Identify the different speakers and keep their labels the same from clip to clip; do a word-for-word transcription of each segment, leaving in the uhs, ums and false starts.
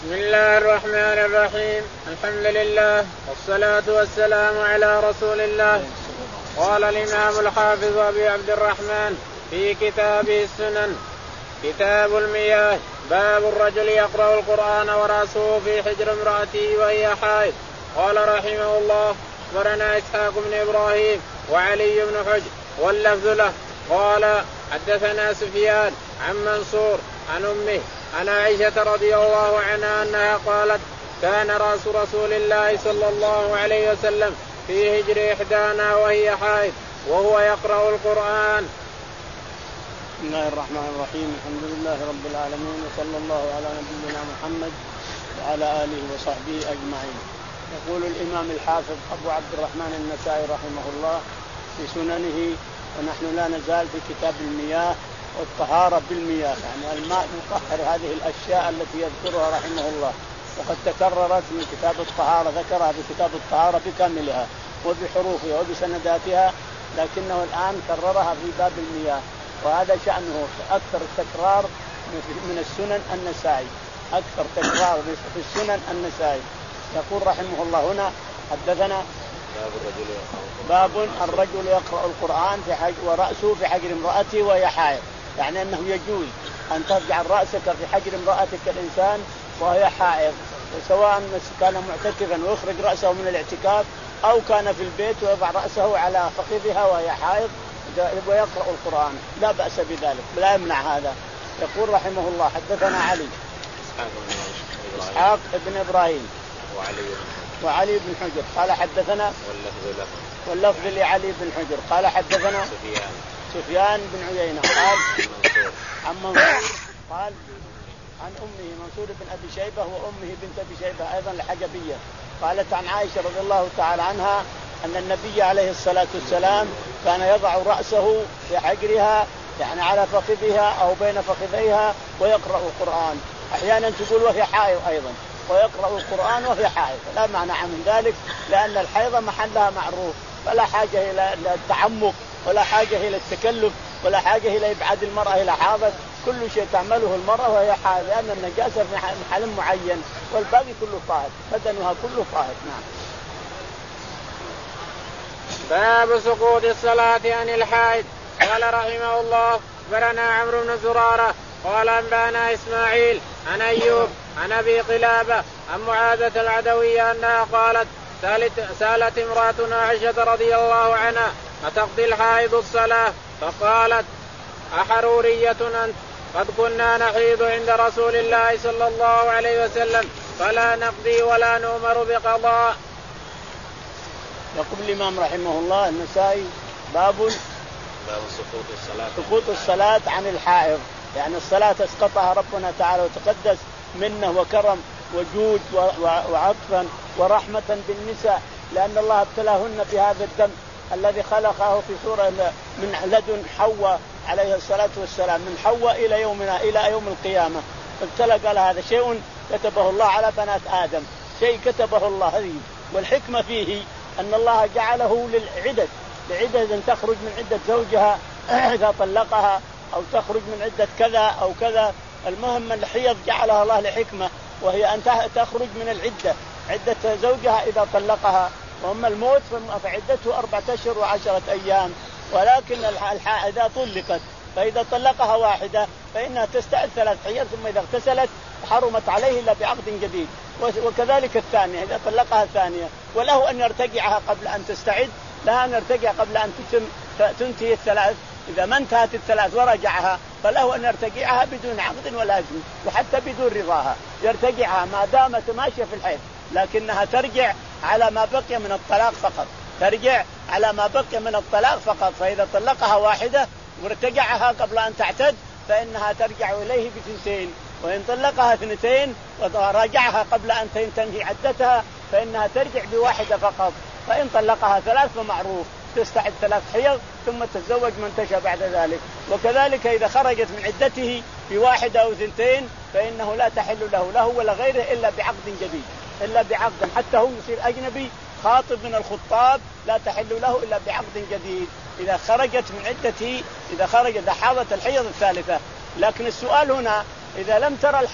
Speaker 1: بسم الله الرحمن الرحيم. الحمد لله والصلاة والسلام على رسول الله. قال الإمام الحافظ أبي عبد الرحمن في كتابه السنن كتاب المياه باب الرجل يقرأ القرآن ورأسه في حجر امرأته وهي حائض. قال رحمه الله أخبرنا إسحاق بن إبراهيم وعلي بن حجر واللفظ له قال حدثنا سفيان عن منصور عن أمه عن عائشة رضي الله عنها أنها قالت كان رأس رسول الله صلى الله عليه وسلم في هجر إحدانا وهي حائض وهو يقرأ القرآن.
Speaker 2: بسم الله الرحمن الرحيم. الحمد لله رب العالمين وصلى الله على نبينا محمد وعلى آله وصحبه أجمعين. يقول الإمام الحافظ أبو عبد الرحمن النسائي رحمه الله في سننه ونحن لا نزال في كتاب المياه والطهارة بالمياه، يعني الماء يطهر هذه الأشياء التي يذكرها رحمه الله، وقد تكررت من كتاب الطهارة، ذكرها في كتاب الطهارة بكاملها وبحروفها وبسنداتها، لكنه الآن كررها في باب المياه، وهذا شأنه أكثر التكرار من السنن النسائي، أكثر تكرار في السنن النسائي. يقول رحمه الله هنا حدثنا
Speaker 1: باب الرجل
Speaker 2: باب الرجل يقرأ القرآن في حجر ورأسه في حجر امرأته وهي حائض، يعني أنه يجوز أن تجعل رأسك في حجر امرأتك الإنسان وهي حائض، سواء كان معتكفا ويخرج رأسه من الاعتكاف أو كان في البيت ويضع رأسه على فخذها وهي حائض ويقرأ القرآن، لا بأس بذلك، لا يمنع هذا. يقول رحمه الله حدثنا علي إسحاق بن إبراهيم
Speaker 1: وعلي
Speaker 2: وعلي بن حجر قال حدثنا
Speaker 1: واللفظ له
Speaker 2: واللفظ لعلي بن حجر قال حدثنا
Speaker 1: سفيان
Speaker 2: سفيان بن عيينة قال
Speaker 1: منصور
Speaker 2: عن منصور قال عن أمه منصور بن أبي شيبة وأمه بنت أبي شيبة أيضا الحجبية، قالت عن عائشة رضي الله تعالى عنها أن النبي عليه الصلاة والسلام كان يضع رأسه في حجرها، يعني على فخذها أو بين فخذيها ويقرأ القرآن، أحيانا تقول وهي حائض أيضا ويقرأ القرآن وهي حائض، لا مانع من ذلك، لأن الحيضة محلها معروف، فلا حاجة إلى التعمق ولا حاجة إلى التكلف ولا حاجة إلى إبعاد المرأة إلى حاضر، كل شيء تعمله المرأة وهي حائض، لأن النجاسة في محل معين والباقي كله طاهر، بدنها كله طاهر. نعم.
Speaker 1: باب سقوط الصلاة عن الحائض. قال رحمه الله أخبرنا عمرو بن زرارة قال أنبأنا إسماعيل عن أيوب عن أبي قلابة عن معاذة العدوية أنها قالت سالت, سالت امرأتنا عائشة رضي الله عنها أتقضي الحائض الصلاة؟ فقالت أحرورية أنت؟ قد كنا نحيض عند رسول الله صلى الله عليه وسلم فلا نقضي ولا نؤمر بقضاء.
Speaker 2: يقول الإمام رحمه الله النسائي باب
Speaker 1: باب سقوط الصلاة
Speaker 2: سقوط الصلاة عن الحائض، يعني الصلاة اسقطها ربنا تعالى وتقدس منه وكرم وجود وعطفا ورحمة بالنساء، لأن الله ابتلاهن بهذا الدم الذي خلقه في صورة من لدن حواء عليه الصلاة والسلام، من حواء إلى يومنا إلى يوم القيامة، ابتلى قال هذا شيء كتبه الله على بنات آدم، شيء كتبه الله هذه، والحكمة فيه أن الله جعله للعدد، لعدة أن تخرج من عدة زوجها إذا طلقها أو تخرج من عدة كذا أو كذا، المهم الحيض جعلها الله لحكمة، وهي أن تخرج من العدة عدة زوجها إذا طلقها، وأما الموت فعدته أربعة أشهر وعشرة أيام، ولكن الحائض إذا طلقت فإذا طلقها واحدة فإنها تستعد ثلاث حيض، ثم إذا اغتسلت حرمت عليه إلا بعقد جديد، وكذلك الثانية إذا طلقها الثانية وله أن يرتجعها قبل أن تستعد، لها أن يرتجع قبل أن تتم تنتهي الثلاث، إذا ما انتهت الثلاث ورجعها فله أن يرتجعها بدون عقد ولا إذن وحتى بدون رضاها، يرتجعها ما دامت ماشية في الحيض، لكنها ترجع على ما بقي من الطلاق فقط، ترجع على ما بقي من الطلاق فقط، فإذا طلقها واحدة وارتجعها قبل أن تعتد فإنها ترجع إليه بثنتين، وإن طلقها اثنتين وراجعها قبل أن تنتهي عدتها فإنها ترجع بواحدة فقط، فإن طلقها ثلاث فمعروف تستعد ثلاث حيض ثم تتزوج من تشاء بعد ذلك، وكذلك إذا خرجت من عدته بواحدة أو ثنتين فإنه لا تحل له له ولا غيره إلا بعقد جديد، إلا بعقد، حتى هو يصير أجنبي خاطب من الخطاب لا تحل له إلا بعقد جديد إذا خرجت من عدته، إذا خرجت إذا حاضت الحيض الثالثة. لكن السؤال هنا إذا لم ترى الحيض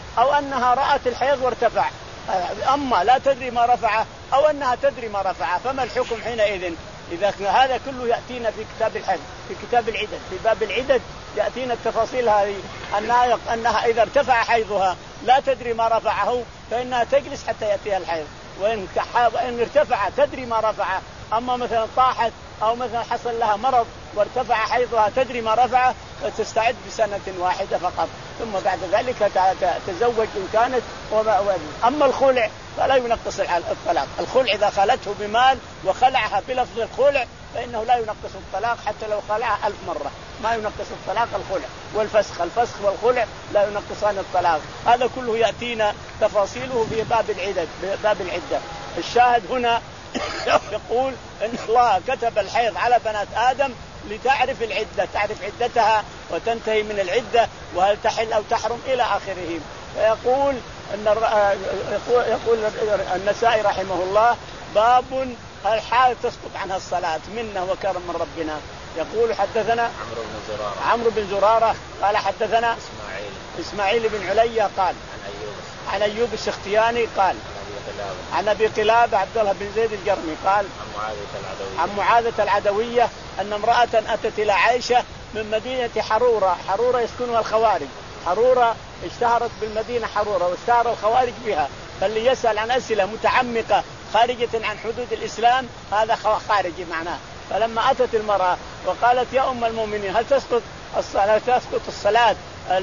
Speaker 2: أو أنها رأت الحيض وارتفع، أما لا تدري ما رفعه أو أنها تدري ما رفعه، فما الحكم حينئذ؟ إذا هذا كله يأتينا في كتاب الحج، في كتاب العدد، في باب العدد يأتينا التفاصيل هذه، أنها, أنها إذا ارتفع حيضها لا تدري ما رفعه فإنها تجلس حتى يأتيها الحيض، وإن ارتفع تدري ما رفعه. أما مثلا طاحت أو مثلا حصل لها مرض وارتفع حيضها تدري ما رفعه فتستعد بسنة واحدة فقط، ثم بعد ذلك تزوج إن كانت. أما الخلع فلا ينقص الطلاق، الخلع إذا خلته بمال وخلعها بلفظ الخلع فإنه لا ينقص الطلاق حتى لو خلعها ألف مرة، ما ينقص الطلاق الخلع. والفسخ، الفسخ والخلع لا ينقصان الطلاق. هذا كله يأتينا تفاصيله في باب العدد، باب العدة. الشاهد هنا يقول إن الله كتب الحيض على بنات آدم لتعرف العدة، تعرف عدتها وتنتهي من العدة وهل تحل أو تحرم إلى آخره. فيقول أن يقول, يقول النسائي رحمه الله باب الحائض تسقط عنها الصلاة منه وكرم من ربنا. يقول حدثنا
Speaker 1: عمرو بن زرارة
Speaker 2: عمرو بن زرارة قال حدثنا
Speaker 1: إسماعيل
Speaker 2: إسماعيل بن عليا قال
Speaker 1: عن أيوب
Speaker 2: عن أيوب السختياني قال عن أبي قلابة عبد الله بن زيد الجرمي قال
Speaker 1: عن معاذة العدوية
Speaker 2: عن معاذة العدوية أن امرأة أتت إلى عائشة من مدينة حرورة. حرورة يسكنها الخوارج، حرورة اشتهرت بالمدينة حرورة واشتهر الخوارج بها، فاللي يسأل عن أسئلة متعمقة خارجة عن حدود الإسلام هذا خارجي معناه. فلما أتت المرأة وقالت يا أم المؤمنين هل تسقط الصلاة تسقط الصلاة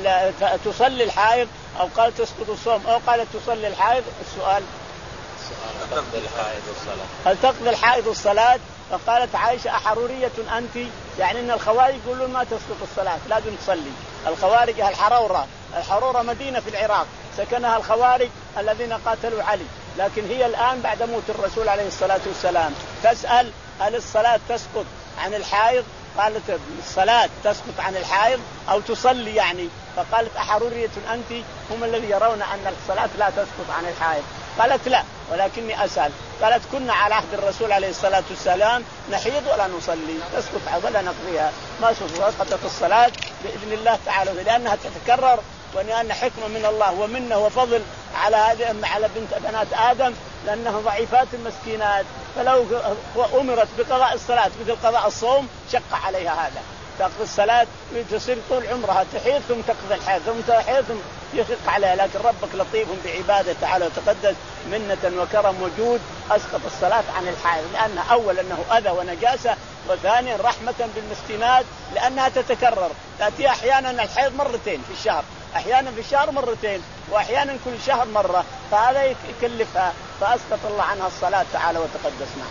Speaker 2: تصلي الحائض أو قالت تسقط الصوم أو قالت تصلي الحائض؟ السؤال
Speaker 1: هل تقضي الحائض الصلاة
Speaker 2: هل تقضي الحائض الصلاة؟ فقالت عائشة أحرورية أنت؟ يعني أن الخوارج يقولون ما تسقط الصلاة لازم تصلي. الخوارج الحرورة، الحرورة مدينة في العراق سكنها الخوارج الذين قاتلوا علي، لكن هي الآن بعد موت الرسول عليه الصلاة والسلام تسأل هل الصلاة تسقط عن الحائض؟ قالت الصلاة تسقط عن الحائض أو تصلي يعني. فقالت أحرورية أنت؟ هم الذي يرون أن الصلاة لا تسقط عن الحائض. قالت لا ولكني أسأل. قالت كنا على عهد الرسول عليه الصلاة والسلام نحيض ولا نصلي، تسقط ولا نقضيها، ما سقطت الصلاة بإذن الله تعالى لأنها تتكرر وأن حكمة من الله ومنه وفضل على هذه على بنت بنات آدم لأنها ضعيفات المسكينات، فلو أمرت بقضاء الصلاة مثل قضاء الصوم شق عليها هذا. تقضي الصلاة تصير طول عمرها تحيض ثم تقضي الحيض ثم تحيض ثم يشق عليها، لكن ربك لطيف بعباده تعالى وتقدس منة وكرم وجود أسقط الصلاة عن الحائض، لأنها أول أنه أذى ونجاسة، وثانيا رحمة بالمسكينات لأنها تتكرر، تأتي أحيانا الحيض مرتين في الشهر، أحيانا في الشهر مرتين وأحيانا كل شهر مرة، فهذا يكلفها فأسقط الله عنها الصلاة تعالى وتقدس. نعم.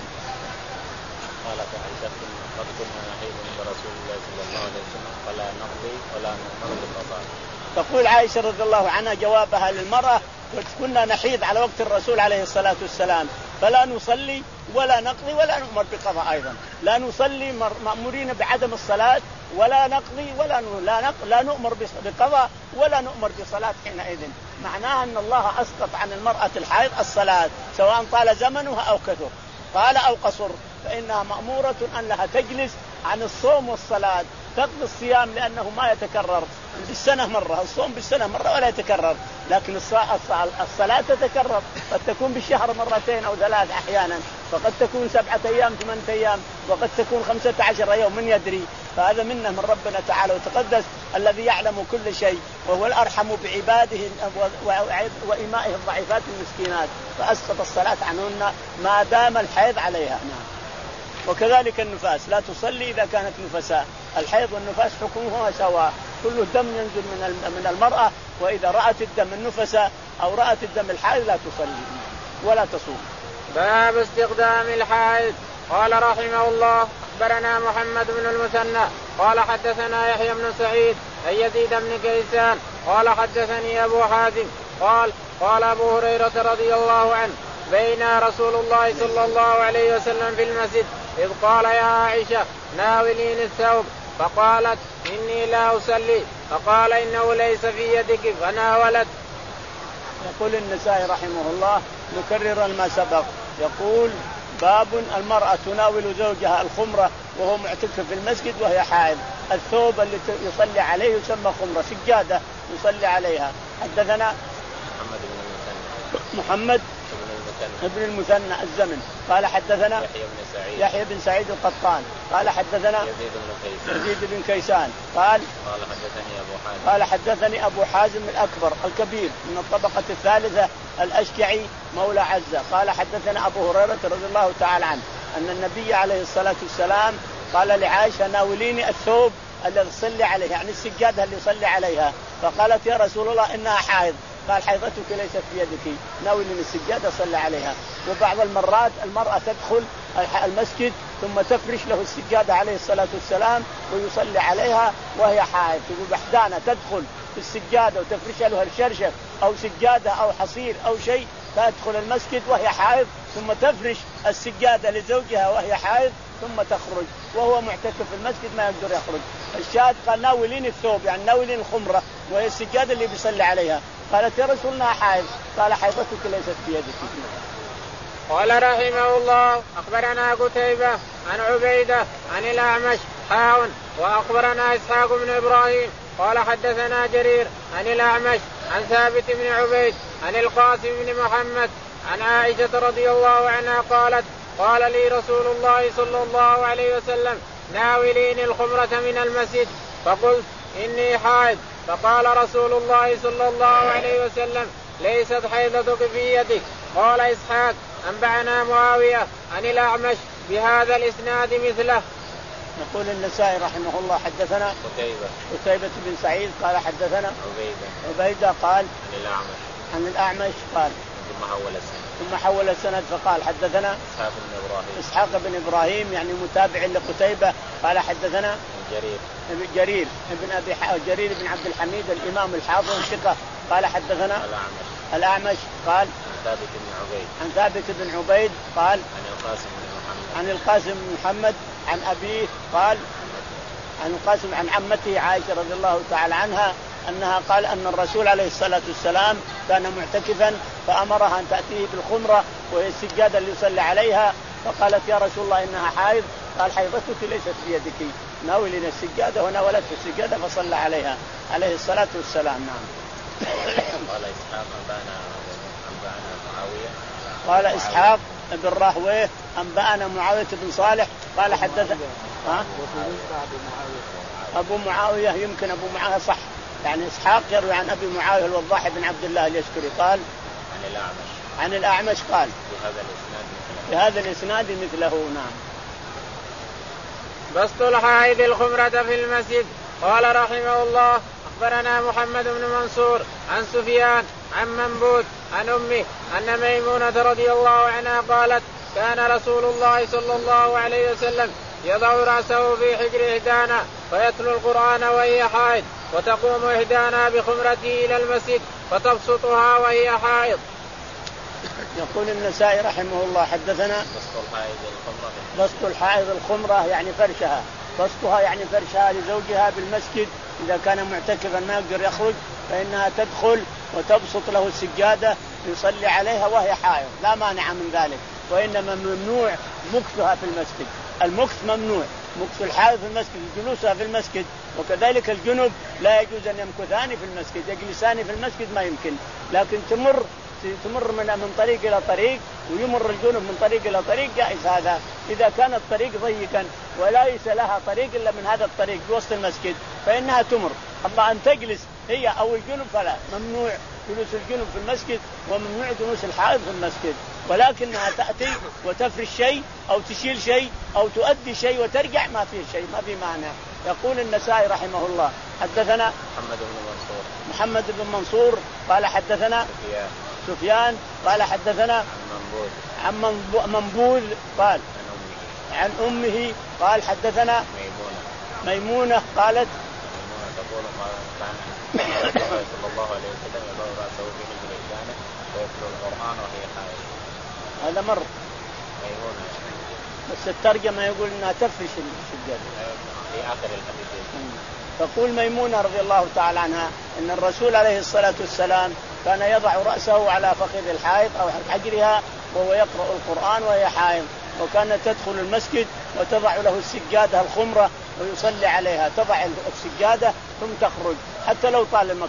Speaker 1: قالت عائشة قد كنا نحيض عند رسول الله صلى الله عليه وسلم فلا نقضي ولا نؤمر بالقضاء.
Speaker 2: تقول عائشة رضي الله عنها جوابها للمرأة كنا نحيض على وقت الرسول عليه الصلاة والسلام فلا نصلي ولا نقضي ولا نؤمر بقضاء أيضا، لا نصلي مأمورين بعدم الصلاة ولا نقضي ولا لا, نق... لا نؤمر بقضاء ولا نؤمر بصلاة حينئذ. معناها أن الله أسقط عن المرأة الحائض الصلاة سواء طال زمنها أو كثر، طال أو قصر، فإنها مأمورة أن لها تجلس عن الصوم والصلاة، تقضي الصيام لأنه ما يتكرر بالسنة مرة، الصوم بالسنة مرة ولا يتكرر، لكن الصلاة تتكرر، قد تكون بالشهر مرتين أو ثلاث أحيانا، وقد تكون سبعة أيام ثمانية أيام، وقد تكون خمسة عشر يوم من يدري. فهذا منه من ربنا تعالى وتقدس الذي يعلم كل شيء وهو الأرحم بعباده وإمائه الضعيفات المسكينات، فأسقط الصلاة عنهن ما دام الحيض عليها. نعم. وكذلك النفاس لا تصلي إذا كانت نفساء، الحيض والنفاس حكمهما سواء، كل دم ينزل من المرأة، وإذا رأت الدم النفساء أو رأت الدم الحائض لا تصلي ولا تصوم.
Speaker 1: باب استخدام الحائض. قال رحمه الله أخبرنا محمد بن المثنى قال حدثنا يحيى بن سعيد عن يزيد بن كيسان قال حدثني أبو حازم قال قال أبو هريرة رضي الله عنه بين رسول الله صلى الله عليه وسلم في المسجد إذ قال يا عائشة ناوليني الثوب، فقالت إني لا أصلي، فقال إنه ليس في يدك، فناولت.
Speaker 2: يقول النسائي رحمه الله نكرر ما سبق، يقول باب المرأة تناول زوجها الخمرة وهو معتكف في المسجد وهي حائض، الثوب اللي يصلي عليه يسمى خمرة، سجادة يصلي عليها. حدثنا
Speaker 1: محمد بن المثنى
Speaker 2: محمد
Speaker 1: ابن
Speaker 2: المثنى الزمن قال حدثنا
Speaker 1: يحيى بن سعيد
Speaker 2: يحيى بن سعيد القطان قال حدثنا
Speaker 1: يزيد بن كيسان
Speaker 2: يزيد بن كيسان قال
Speaker 1: قال حدثني أبو حازم
Speaker 2: قال حدثني أبو حازم الأكبر الكبير من الطبقة الثالثة الأشجعي مولى عزة قال حدثنا أبو هريرة رضي الله تعالى عنه أن النبي عليه الصلاة والسلام قال لعائشة ناوليني الثوب الذي يصلي عليه يعني السجادة اللي يصلي عليها فقالت يا رسول الله إنها حائض قال حيضتك ليست بيدك ناوليني السجادة صلي عليها. وبعض المرات المرأة تدخل المسجد ثم تفرش له السجادة عليه الصلاة والسلام ويصلي عليها وهي حائض تقول بحدانة تدخل في السجادة وتفرش له الشرشف أو سجادة أو حصير أو شيء تدخل المسجد وهي حائض ثم تفرش السجادة لزوجها وهي حائض ثم تخرج وهو معتكف في المسجد ما يقدر يخرج. الشاهد قال ناولين الثوب يعني ناولين الخمرة وهي السجادة اللي بيصلي عليها. قالت يا رسول الله حائض قال حيضتك ليست بيدك.
Speaker 1: قال رحمه الله أخبرنا قتيبة عن عبيدة عن الأعمش حاون وأخبرنا إسحاق بن إبراهيم قال حدثنا جرير عن الأعمش عن ثابت بن عبيد عن القاسم بن محمد عن عائشة رضي الله عنها قالت قال لي رسول الله صلى الله عليه وسلم ناوليني الخمرة من المسجد فقلت إني حائض فقال رسول الله صلى الله عليه وسلم ليست حيضتك في يدك. قال إسحاق أنبأنا معاوية عن الأعمش بهذا الإسناد مثله.
Speaker 2: يقول النسائي رحمه الله حدثنا
Speaker 1: قتيبة
Speaker 2: قتيبة بن سعيد قال حدثنا
Speaker 1: عبيدة
Speaker 2: عبيدة قال
Speaker 1: عن الأعمش
Speaker 2: عن الأعمش قال
Speaker 1: ثم حول السند
Speaker 2: ثم حول السند فقال حدثنا
Speaker 1: إسحاق بن إبراهيم
Speaker 2: إسحاق بن إبراهيم يعني متابع لقتيبة قال حدثنا
Speaker 1: جرير
Speaker 2: ابن جرير ابن أبي ح... جرير بن عبد الحميد الإمام الحافظ الثقة قال حدثنا
Speaker 1: الأعمش
Speaker 2: الأعمش قال
Speaker 1: عن ثابت بن عبيد
Speaker 2: عن ثابت بن عبيد قال
Speaker 1: عن القاسم بن محمد
Speaker 2: عن القاسم بن محمد عن أبيه قال عن القاسم عن عمته عائشة رضي الله تعالى عنها أنها قال أن الرسول عليه الصلاة والسلام كان معتكفا فأمرها أن تأتيه بالخمرة وهي السجادة اللي يصلي عليها فقالت يا رسول الله إنها حائض قال حيضتك ليست بيدك ناولنا السجادة وناولته السجادة فصلى عليها عليه الصلاة والسلام. نعم.
Speaker 1: قال إسحاق أنبأنا أنبأنا معاوية
Speaker 2: قال إسحاق بن راهويه أنبأنا معاوية بن صالح قال حدث ها أبو معاوية يمكن أبو معاوية صح يعني إسحاق يروي عن أبي معاوية الوضاح بن عبد الله اليشكري قال
Speaker 1: عن الأعمش
Speaker 2: عن الأعمش قال
Speaker 1: بهذا الإسناد مثله
Speaker 2: بهذا الإسناد مثله. نعم.
Speaker 1: بسط الحائض الخمرة في المسجد. قال رحمه الله أخبرنا محمد بن منصور عن سفيان عن منبوذ عن أمه أن ميمونة رضي الله عنها قالت كان رسول الله صلى الله عليه وسلم يضع رأسه في حجر إحدانا فيتلو القرآن وهي حائض وتقوم إحدانا بخمرته إلى المسجد فتبسطها وهي حائض.
Speaker 2: يقول النسائي رحمه الله حدثنا
Speaker 1: بسط الحائض الخمرة
Speaker 2: بسط الحائض الخمرة يعني فرشها بسطها يعني فرشها لزوجها بالمسجد إذا كان معتكفا ما يقدر يخرج فإنها تدخل وتبسط له السجادة يصلي عليها وهي حائض لا مانع من ذلك وإنما ممنوع مكثها في المسجد. المكث ممنوع مكث الحائض في المسجد جلوسها في المسجد وكذلك الجنب لا يجوز أن يمكثان في المسجد يجلسان في المسجد ما يمكن لكن تمر تمر من من طريق إلى طريق ويمر الجنب من طريق إلى طريق جائز هذا إذا كان الطريق ضيقا وليس لها طريق إلا من هذا الطريق بوسط المسجد فإنها تمر. أما أن تجلس هي أو الجنب فلا ممنوع جلوس الجنب في المسجد وممنوع جلوس الحائض في المسجد ولكنها تأتي وتفرش شيء أو تشيل شيء أو تؤدي شيء وترجع ما فيه شيء ما في معنى. يقول النسائي رحمه الله حدثنا
Speaker 1: محمد بن منصور
Speaker 2: محمد بن منصور قال حدثنا
Speaker 1: سفيان
Speaker 2: سفيان قال حدثنا
Speaker 1: عن منبوذ
Speaker 2: عن منبوذ قال
Speaker 1: عن أمه
Speaker 2: عن أمه قال حدثنا
Speaker 1: ميمونة
Speaker 2: ميمونة قالت
Speaker 1: ميمونة تقول كان رسول الله صلى الله عليه وسلم يضع رأسه في حجر إحدانا ويتلو القرآن وهي حائض.
Speaker 2: هذا مر
Speaker 1: ميمونة
Speaker 2: بس الترجمة يقول إنها تفرش السجادة
Speaker 1: في آخر الحديث.
Speaker 2: تقول ميمونة رضي الله تعالى عنها إن الرسول عليه الصلاة والسلام كان يضع رأسه على فخذ الحائض أو حجرها وهو يقرأ القرآن وهي حائض وكانت تدخل المسجد وتضع له السجادة الخمرة ويصلي عليها تضع السجادة ثم تخرج حتى لو طال المكان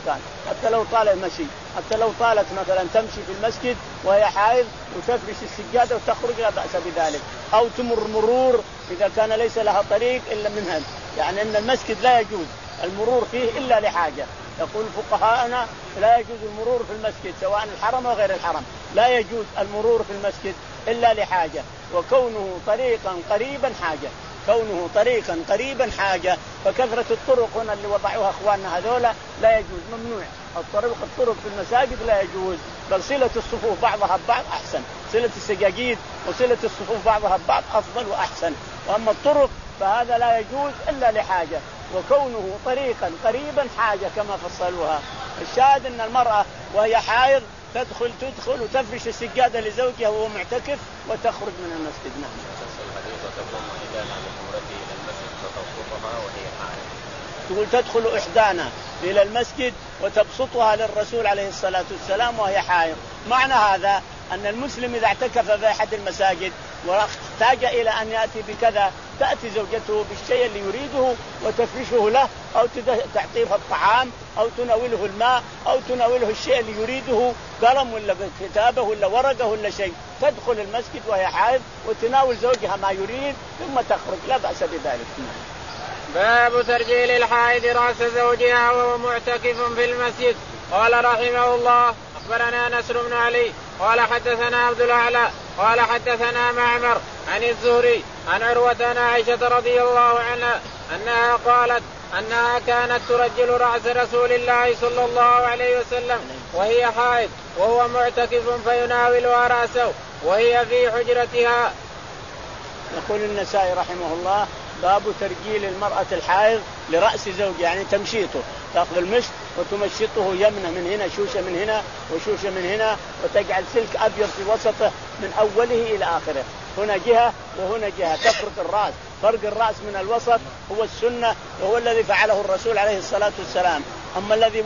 Speaker 2: حتى لو طال المشي، حتى لو طالت مثلا تمشي في المسجد وهي حائض وتفرش السجادة وتخرج لا بأس بذلك، أو تمر مرور إذا كان ليس لها طريق إلا منها، يعني أن المسجد لا يجوز المرور فيه إلا لحاجة. يقول فقهاءنا لا يجوز المرور في المسجد سواء الحرم وغير الحرم، لا يجوز المرور في المسجد إلا لحاجة، وكونه طريقا قريبا حاجة، كونه طريقا قريبا حاجة. فكثرة الطرق هنا اللي وضعوها اخواننا هذولا لا يجوز، ممنوع الطرق الطرق في المساجد لا يجوز، بل صلة الصفوف بعضها ببعض احسن، صلة السجاجيد وصلة الصفوف بعضها ببعض افضل واحسن. واما الطرق فهذا لا يجوز الا لحاجة، وكونه طريقا قريبا حاجة كما فصلوها. الشاهد ان المرأة وهي حائض تدخل تدخل وتفرش السجادة لزوجها وهو معتكف وتخرج من المسجد. نعم. تقول تدخل إحدانا إلى المسجد وتبسطها للرسول عليه الصلاة والسلام وهي حائض. معنى هذا أن المسلم إذا اعتكف في أحد المساجد واحتاج إلى أن يأتي بكذا تأتي زوجته بالشيء اللي يريده وتفرشه له، أو تعطيه الطعام أو تناوله الماء أو تناوله الشيء اللي يريده، قلم ولا كتابة ولا ورقة ولا شيء، تدخل المسجد وهي حائض وتناول زوجها ما يريد ثم تخرج لا بأس بذلك.
Speaker 1: باب ترجيل الحائض رأس زوجها وهو معتكف في المسجد. قال رحمه الله أخبرنا نصر بن علي قال حدثنا عبد الأعلى قال حدثنا معمر عن الزهري عن عروة عن عائشة رضي الله عنها أنها قالت أنها كانت ترجل رأس رسول الله صلى الله عليه وسلم وهي حائض وهو معتكف فيناولها رأسه وهي في حجرتها.
Speaker 2: يقول النسائي رحمه الله باب ترجيل المرأة الحائض لرأس زوجها، يعني تمشيطه، تأخذ المشط وتمشطه يمنة من هنا شوشة من هنا وشوشة من هنا وتجعل سلك أبيض في وسطه من أوله إلى آخره، هنا جهة وهنا جهة، تفرق الرأس، فرق الرأس من الوسط هو السنة وهو الذي فعله الرسول عليه الصلاة والسلام. أما الذي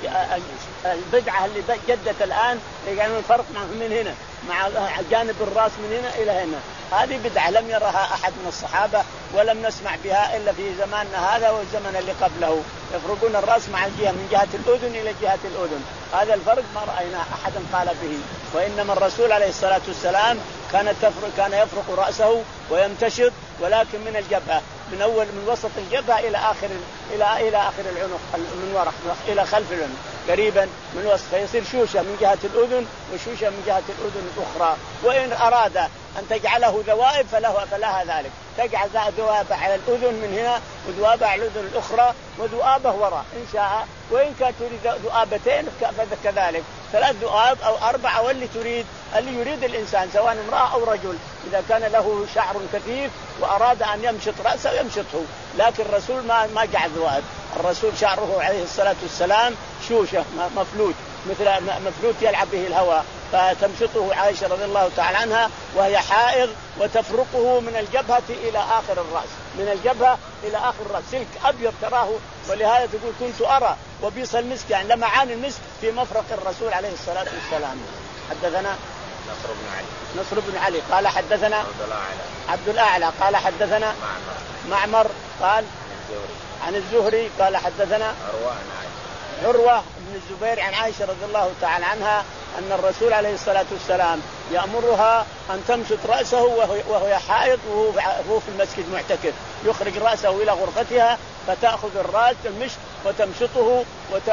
Speaker 2: البدعة اللي جدت الآن يعني الفرق من هنا مع جانب الرأس من هنا إلى هنا، هذه بدعة لم يرها أحد من الصحابة ولم نسمع بها إلا في زماننا هذا والزمن اللي قبله، يفرقون الرأس مع الجهة من جهة الأذن إلى جهة الأذن، هذا الفرق ما رأينا أحد قال به. وإنما الرسول عليه الصلاة والسلام كان تفرق كان يفرق رأسه ويمتشط ولكن من الجبهة، من أول من وسط الجبهة إلى آخر إلى إلى آخر العنق من وراء إلى خلف العنق قريبا من وسط، فيصير شوشة من جهة الأذن وشوشة من جهة الأذن الأخرى. وإن أراد أن تجعله ذوائب فله فلها ذلك، تجعل ذوابة على الأذن من هنا وذوابة على الأذن الأخرى وذوابة وراء إن شاء، وإن كانت تريد ذوابتين فكذلك ثلاث ذواب أو أربعة، واللي تريد اللي يريد الإنسان سواء امرأة أو رجل إذا كان له شعر كثيف وأراد أن يمشط رأسه يمشطه، لكن الرسول ما ما جعل ذواب، الرسول شعره عليه الصلاة والسلام شوشة مفلوت مثل مفلوت يلعب به الهواء، فتمشطه عائشة رضي الله تعالى عنها وهي حائض وتفرقه من الجبهة إلى آخر الرأس، من الجبهة إلى آخر الرأس سلك أبيض تراه، ولهذا تقول كنت أرى وبيص المسك يعني لمعان المسك في مفرق الرسول عليه الصلاة والسلام. حدثنا
Speaker 1: نصر بن علي
Speaker 2: نصر بن علي قال حدثنا
Speaker 1: عبد الأعلى
Speaker 2: عبد الأعلى قال حدثنا
Speaker 1: معمر
Speaker 2: معمر قال
Speaker 1: الزهري
Speaker 2: عن الزهري قال حدثنا
Speaker 1: عروة عن عائشة
Speaker 2: عروة بن الزبير عن عائشة رضي الله تعالى عنها أن الرسول عليه الصلاة والسلام يأمرها أن تمشط رأسه وهو حائض وهو في المسجد معتكف، يخرج رأسه إلى غرفتها فتأخذ الرأس المشط وتمشطه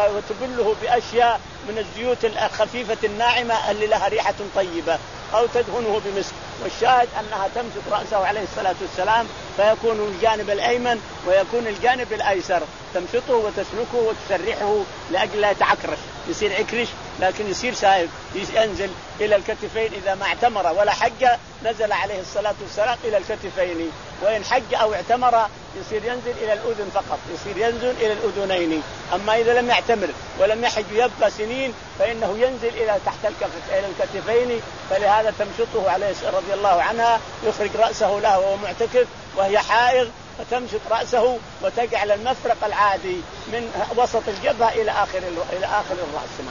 Speaker 2: وتبله بأشياء من الزيوت الخفيفة الناعمة اللي لها ريحة طيبة أو تدهنه بمسك. والشاهد أنها تمسك رأسه عليه الصلاة والسلام فيكون الجانب الأيمن ويكون الجانب الأيسر، تمشطه وتسلكه وتسرحه لأجل لا يتعكرش، يصير عكرش لكن يصير سائب، ينزل إلى الكتفين إذا ما اعتمر ولا حج نزل عليه الصلاة والسلام إلى الكتفين، وإن حج أو اعتمر يصير ينزل إلى الأذن فقط، يصير ينزل إلى الأذنين. أما إذا لم يعتمر ولم يحج يبقى سنين فإنه ينزل إلى تحت الكتفين، فلهذا تمشطه عليه رضي الله عنها، يخرج رأسه له وهو معتكف وهي حائض فتمشط رأسه وتجعل المفرق العادي من وسط الجبهة إلى آخر إلى آخر الرأس.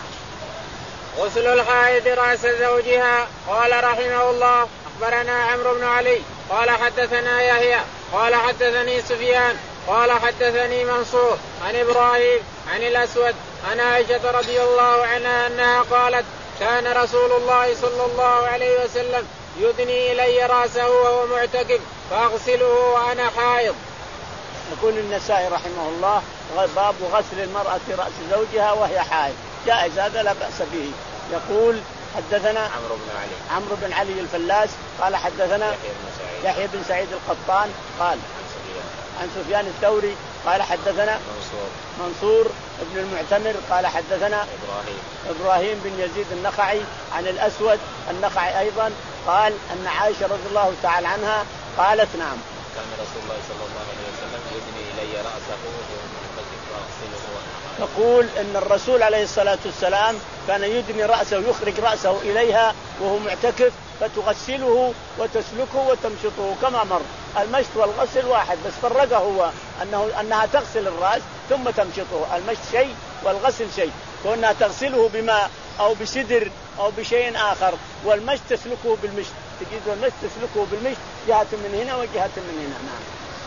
Speaker 1: غسل الحائض رأس زوجها. قال رحمه الله أخبرنا عمرو بن علي قال حدثنا يحيى قال حدثني سفيان قال حدثني منصور عن إبراهيم عن الأسود عن عائشة رضي الله عنها أنها قالت كان رسول الله صلى الله عليه وسلم يدني إلي رأسه وهو معتكف فأغسله وأنا حائض.
Speaker 2: يقول النسائي رحمه الله باب غسل المرأة رأس زوجها وهي حائض جائز، هذا لا بأس به. يقول حدثنا
Speaker 1: عمرو بن علي
Speaker 2: عمرو بن علي الفلاس قال حدثنا يحيى بن سعيد القطان قال عن سفيان الثوري قال حدثنا
Speaker 1: منصور
Speaker 2: منصور ابن المعتمر قال حدثنا
Speaker 1: إبراهيم
Speaker 2: إبراهيم بن يزيد النخعي عن الأسود النخعي أيضا قال أن عائشة رضي الله تعالى عنها قالت نعم
Speaker 1: كان رسول الله صلى الله عليه وسلم يدني إلي رأسه وهو معتكف فأغسله.
Speaker 2: تقول إن الرسول عليه الصلاة والسلام كان يدني رأسه يخرج رأسه إليها وهو معتكف فتغسله وتسلكه وتمشطه كما مر. المشط والغسل واحد بس فرقه هو أنه أنها تغسل الرأس ثم تمشطه، المشط شيء والغسل شيء، وأنها تغسله بماء أو بسدر أو بشيء آخر، والمشط تسلكه بالمشط، تجد المشط تسلكه بالمشط جهة من هنا وجهة من هنا. نعم.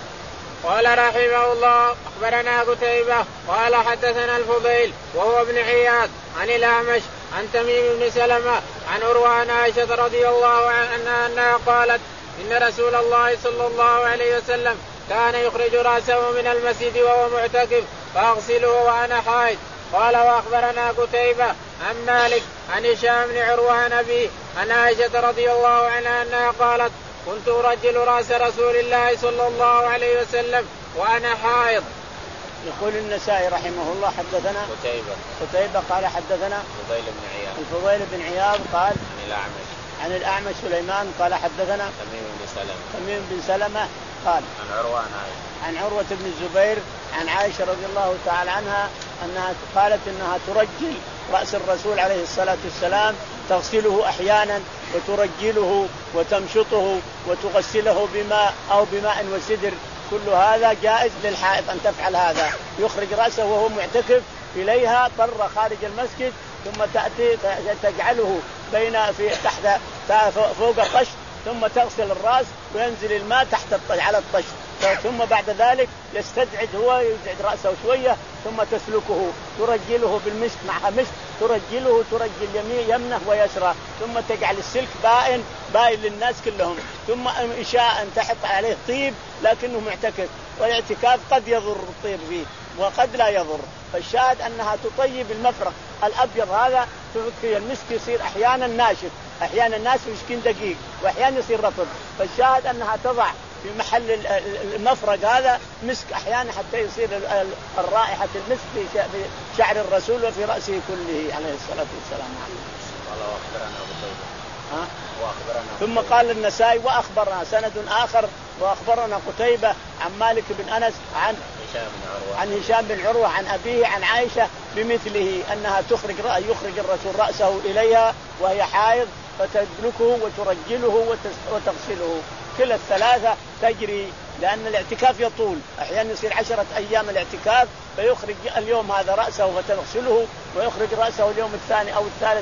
Speaker 1: قال رحمه الله أخبرنا قتيبة قال حدثنا الفضيل وهو ابن عياض عن الأعمش عن تميم بن سلمة عن عروة عن عائشة رضي الله عنها أنها قالت إن رسول الله صلى الله عليه وسلم كان يخرج رأسه من المسجد وهو معتكف فأغسله وأنا حائض. قال وأخبرنا قتيبة عن مالك عن هشام بن عروة عن أبيه عن عائشة رضي الله عنها أنها قالت كنت أرجل رأس رسول الله صلى الله عليه وسلم وأنا حائض.
Speaker 2: يقول النسائي رحمه الله حدثنا
Speaker 1: قتيبة
Speaker 2: قتيبة قال حدثنا
Speaker 1: الفضيل بن عياض
Speaker 2: الفضيل بن عياض قال
Speaker 1: عن الأعمش
Speaker 2: عن الأعمش سليمان قال حدثنا
Speaker 1: تميم بن سلمة
Speaker 2: تميم بن سلمة قال
Speaker 1: عن عروة عن عائشة
Speaker 2: عن عروة بن الزبير عن عائشة رضي الله تعالى عنها أنها قالت إنها ترجل رأس الرسول عليه الصلاة والسلام، تغسله أحيانا وترجله وتمشطه وتغسله بماء أو بماء وسدر، كل هذا جائز للحائض أن تفعل هذا. يخرج رأسه وهو معتكف إليها برا خارج المسجد ثم تأتي تجعله بين في تحت فوق الطشت ثم تغسل الرأس وينزل الماء تحت على الطشت، ثم بعد ذلك يستدعد هو يزعد رأسه شوية ثم تسلكه ترجله بالمشط مع مشط ترجله ترجل يمين يمنه ويسرى ثم تجعل السلك بائن بائن للناس كلهم، ثم إن شاء أن تحط عليه طيب لكنه معتكف، والاعتكاف قد يضر الطيب فيه وقد لا يضر، فالشاهد أنها تطيب المفرق الأبيض هذا تفكي المسك يصير أحيانا ناشف أحيانا ناشف مسكين دقيق وأحيانا يصير رطب، فالشاهد أنها تضع في محل المفرق هذا مسك أحيانا حتى يصير الرائحة المسك في شعر الرسول وفي رأسه كله عليه الصلاة والسلام.
Speaker 1: قال وأخبرنا قتيبة ها وأخبرنا
Speaker 2: ثم قال النسائي وأخبرنا سند آخر وأخبرنا قتيبة عن مالك بن أنس عن
Speaker 1: هشام بن عروة
Speaker 2: عن هشام بن عروة عن أبيه عن عائشة بمثله أنها تخرج رأي يخرج الرسول رأسه إليها وهي حائض فتدلكه وترجله وتغسله، كلا الثلاثة تجري لأن الاعتكاف يطول أحيانا يصير عشرة أيام الاعتكاف، فيخرج اليوم هذا رأسه فتغسله ويخرج رأسه اليوم الثاني أو الثالث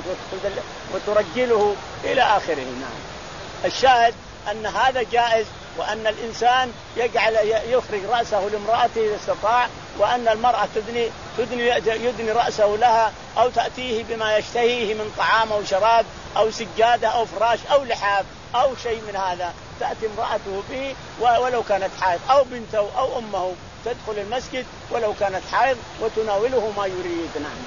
Speaker 2: وترجله إلى آخره. نعم. الشاهد أن هذا جائز وأن الإنسان يجعل يخرج رأسه لامرأته إذا استطاع، وأن المرأة تدني تدني يدني رأسه لها أو تأتيه بما يشتهيه من طعام أو شراب أو سجادة أو فراش أو لحاف أو شيء من هذا، تأتي امرأته به ولو كانت حائض أو بنته أو أمه تدخل المسجد ولو كانت حائض وتناوله ما يريد. نعم.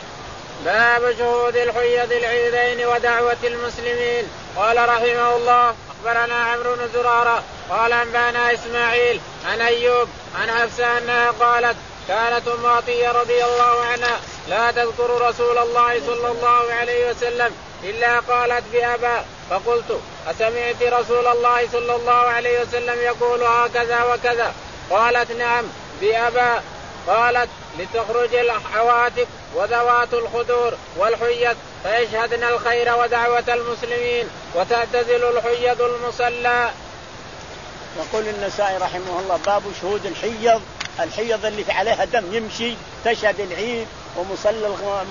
Speaker 1: باب شهود الحيض العيدين ودعوة المسلمين. قال رحمه الله أخبرنا عمرو بن زرارة قال أنبانا إسماعيل عن أيوب عن حفصة أنها قالت كانت أم عطية رضي الله عنها لا تذكر رسول الله صلى الله عليه وسلم إلا قالت بأبا، فقلت أسمعت رسول الله صلى الله عليه وسلم يقول هكذا وكذا؟ قالت نعم بأبا. قالت لتخرج الحواتك وذوات الخدور والحيض فيشهدن الخير ودعوة المسلمين وتعتزل الحيض المصلى.
Speaker 2: يقول النسائي رحمه الله باب شهود الحيض، الحيض اللي عليها دم يمشي تشهد العيد ومصلى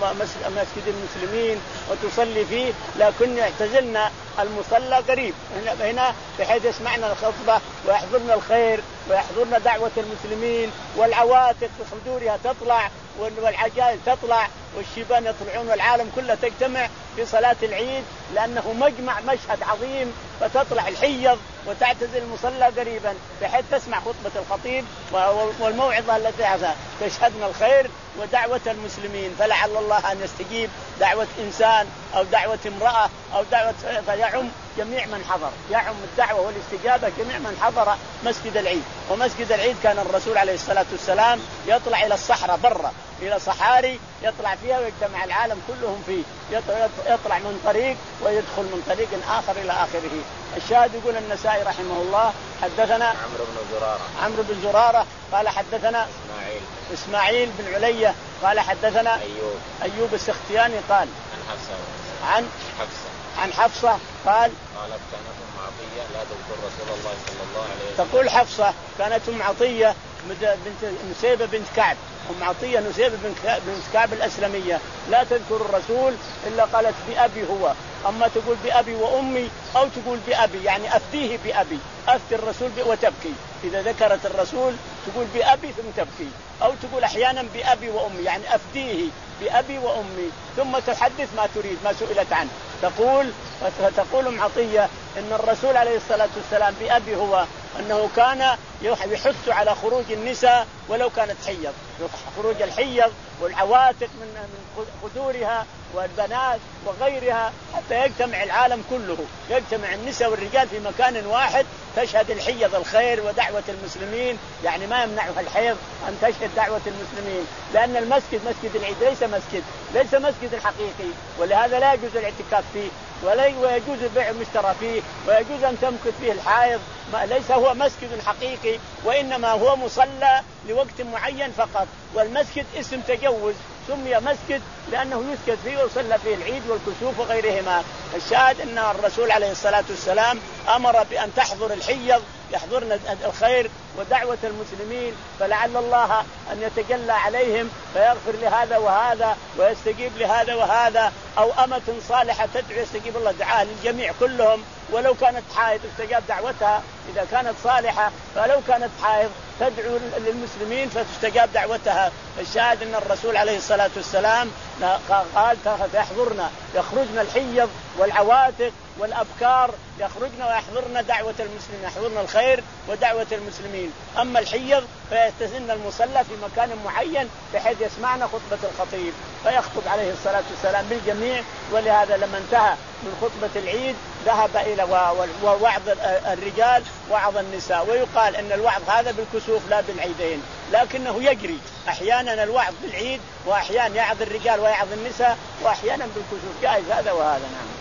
Speaker 2: مسجد المسلمين وتصلي فيه، لكن اعتزلنا المصلى قريب هنا بحيث يسمعنا الخطبة ويحضرنا الخير ويحضرنا دعوة المسلمين، والعواتق بحضورها تطلع والعجائز تطلع والشيبان يطلعون والعالم كله تجتمع في صلاة العيد، لأنه مجمع مشهد عظيم، فتطلع الحيض وتعتزل المصلى قريبا بحيث تسمع خطبة الخطيب والموعظة التي تشهدنا الخير ودعوة المسلمين. فلعل الله أن يستجيب دعوة إنسان أو دعوة امرأة أو دعوة، فيعم جميع من حضر، يعم الدعوة والاستجابة جميع من حضر مسجد العيد. ومسجد العيد كان الرسول عليه الصلاة والسلام يطلع إلى الصحراء برا، إلى صحاري يطلع فيها ويجتمع العالم كلهم فيه، يطلع من طريق ويدخل من طريق آخر إلى آخره. الشاهد يقول النسائي رحمه الله حدثنا
Speaker 1: عمرو بن زرارة
Speaker 2: عمرو بن زرارة قال حدثنا
Speaker 1: إسماعيل
Speaker 2: إسماعيل بن علية قال حدثنا
Speaker 1: أيوب
Speaker 2: أيوب السختياني قال
Speaker 1: عن حفصة
Speaker 2: عن
Speaker 1: حفصة
Speaker 2: عن حفصة قال
Speaker 1: قالت كانت أم عطية لا تذكر رسول الله صلى الله عليه وسلم.
Speaker 2: تقول حفصة كانت أم عطية بنت نسيبة بنت كعب، أم عطية نسيبة بنت كعب الأسلمية لا تذكر الرسول إلا قالت بأبي هو، أما تقول بأبي وأمي أو تقول بأبي يعني أفديه بأبي، أفتي الرسول وتبكي، إذا ذكرت الرسول تقول بأبي ثم تبكي، أو تقول أحيانا بأبي وأمي يعني أفديه بأبي وأمي ثم تحدث ما تريد ما سئلت عنه. تقول فتقول أم عطية إن الرسول عليه الصلاة والسلام بأبي هو أنه كان يحث على خروج النساء ولو كانت حيض، خروج الحيض والعواتق من خدورها والبنات وغيرها حتى يجتمع العالم كله، يجتمع النساء والرجال في مكان واحد تشهد الحيض الخير ودعوة المسلمين، يعني ما يمنعها الحيض أن تشهد دعوة المسلمين، لأن المسجد مسجد العيد ليس مسجد ليس مسجد الحقيقي، ولهذا لا يجوز الاعتكاف فيه ولا ويجوز البيع والشراء فيه ويجوز أن تمكث فيه الحائض، ليس هو مسجد حقيقي وإنما هو مصلى لوقت معين فقط، والمسجد اسم تجوز سمي مسجد لأنه يسجد فيه ويصلى فيه العيد والكسوف وغيرهما. الشاهد أن الرسول عليه الصلاة والسلام أمر بأن تحضر الحيض يحضرن الخير ودعوة المسلمين، فلعل الله أن يتجلى عليهم فيغفر لهذا وهذا ويستجيب لهذا وهذا، أو أمة صالحة تدعو يستجيب الله دعاء للجميع كلهم، ولو كانت حائض استجاب دعوتها إذا كانت صالحة، فلو كانت حائض تدعو للمسلمين فتستجاب دعوتها. الشاهد أن الرسول عليه الصلاة والسلام قال يحضرنا يخرجن الحيض والعواتق والأبكار يخرجن ويحضرن دعوة المسلمين، يحضرن الخير ودعوة المسلمين. أما الحيض فيستزن المصلى في مكان معين بحيث يسمعنا خطبة الخطيب فيخطب عليه الصلاة والسلام بالجميع. ولهذا لما انتهى من خطبة العيد ذهب إلى وعظ الرجال وعظ النساء، ويقال أن الوعظ هذا بالكسوف لا بالعيدين، لكنه يجري أحيانا الوعظ بالعيد وأحيانا يعظ الرجال ويعظ النساء وأحيانا بالكسوف، جائز هذا وهذا. نعم.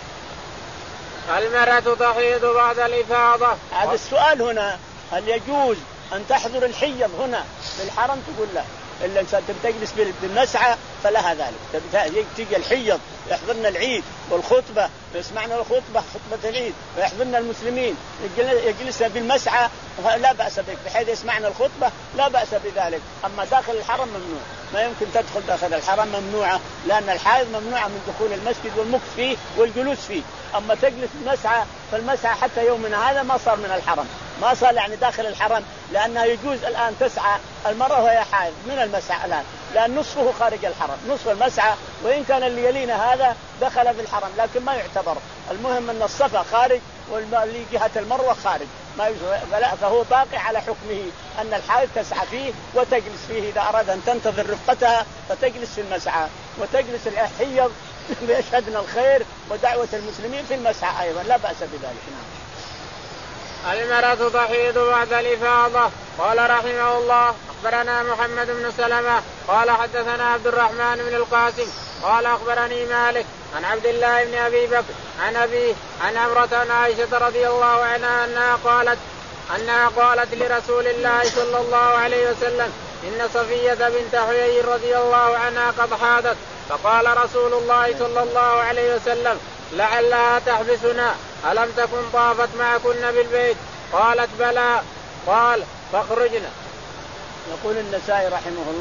Speaker 1: المرأة تحيض بعد الإفاضة.
Speaker 2: هذا السؤال هنا، هل يجوز أن تحضر الحيض هنا بالحرم؟ تقول لا، إلا إنسان تجلس بالمسعى فلها ذلك، تيجي الحيض يحضرنا العيد والخطبة يسمعنا الخطبة خطبة العيد ويحضرنا المسلمين يجلس بالمسعى لا بأس بك بحيث يسمعنا الخطبة لا بأس بذلك. أما داخل الحرم ممنوع، ما يمكن تدخل داخل الحرم ممنوعة، لأن الحائض ممنوعة من دخول المسجد والمكث فيه والجلوس فيه. أما تجلس المسعى فالمسعى حتى يومنا هذا ما صار من الحرم، ما صار يعني داخل الحرم، لأنها يجوز الآن تسعى المرأة وهي حائض من المسعى الآن، لأن نصفه خارج الحرم، نصف المسعى، وإن كان اللي يلينا هذا دخل في الحرم لكن ما يعتبر. المهم أن الصفا خارج واللي جهة المروة خارج، ما فهو باقي على حكمه أن الحائض تسعى فيه وتجلس فيه إذا أراد أن تنتظر رفقتها فتجلس في المسعى، وتجلس الحيض ليشهدنا الخير ودعوة المسلمين في المسعى أيضا لا بأس بذلك.
Speaker 1: المرأة تحيض بعد الإفاضة. قال رحمه الله أخبرنا محمد بن سلمة قال حدثنا عبد الرحمن بن القاسم قال أخبرني مالك عن عبد الله بن أبي بكر عن أبيه عن عمرة عن عائشة رضي الله عنها أنها قالت أنها قالت لرسول الله صلى الله عليه وسلم إن صفية بنت حيي رضي الله عنها قد حاضت، فقال رسول الله صلى الله عليه وسلم لعلها تحبسنا، ألم تكن طافت معكن بالبيت؟ قالت بلى، قال فاخرجنا.
Speaker 2: يقول النسائي رحمه الله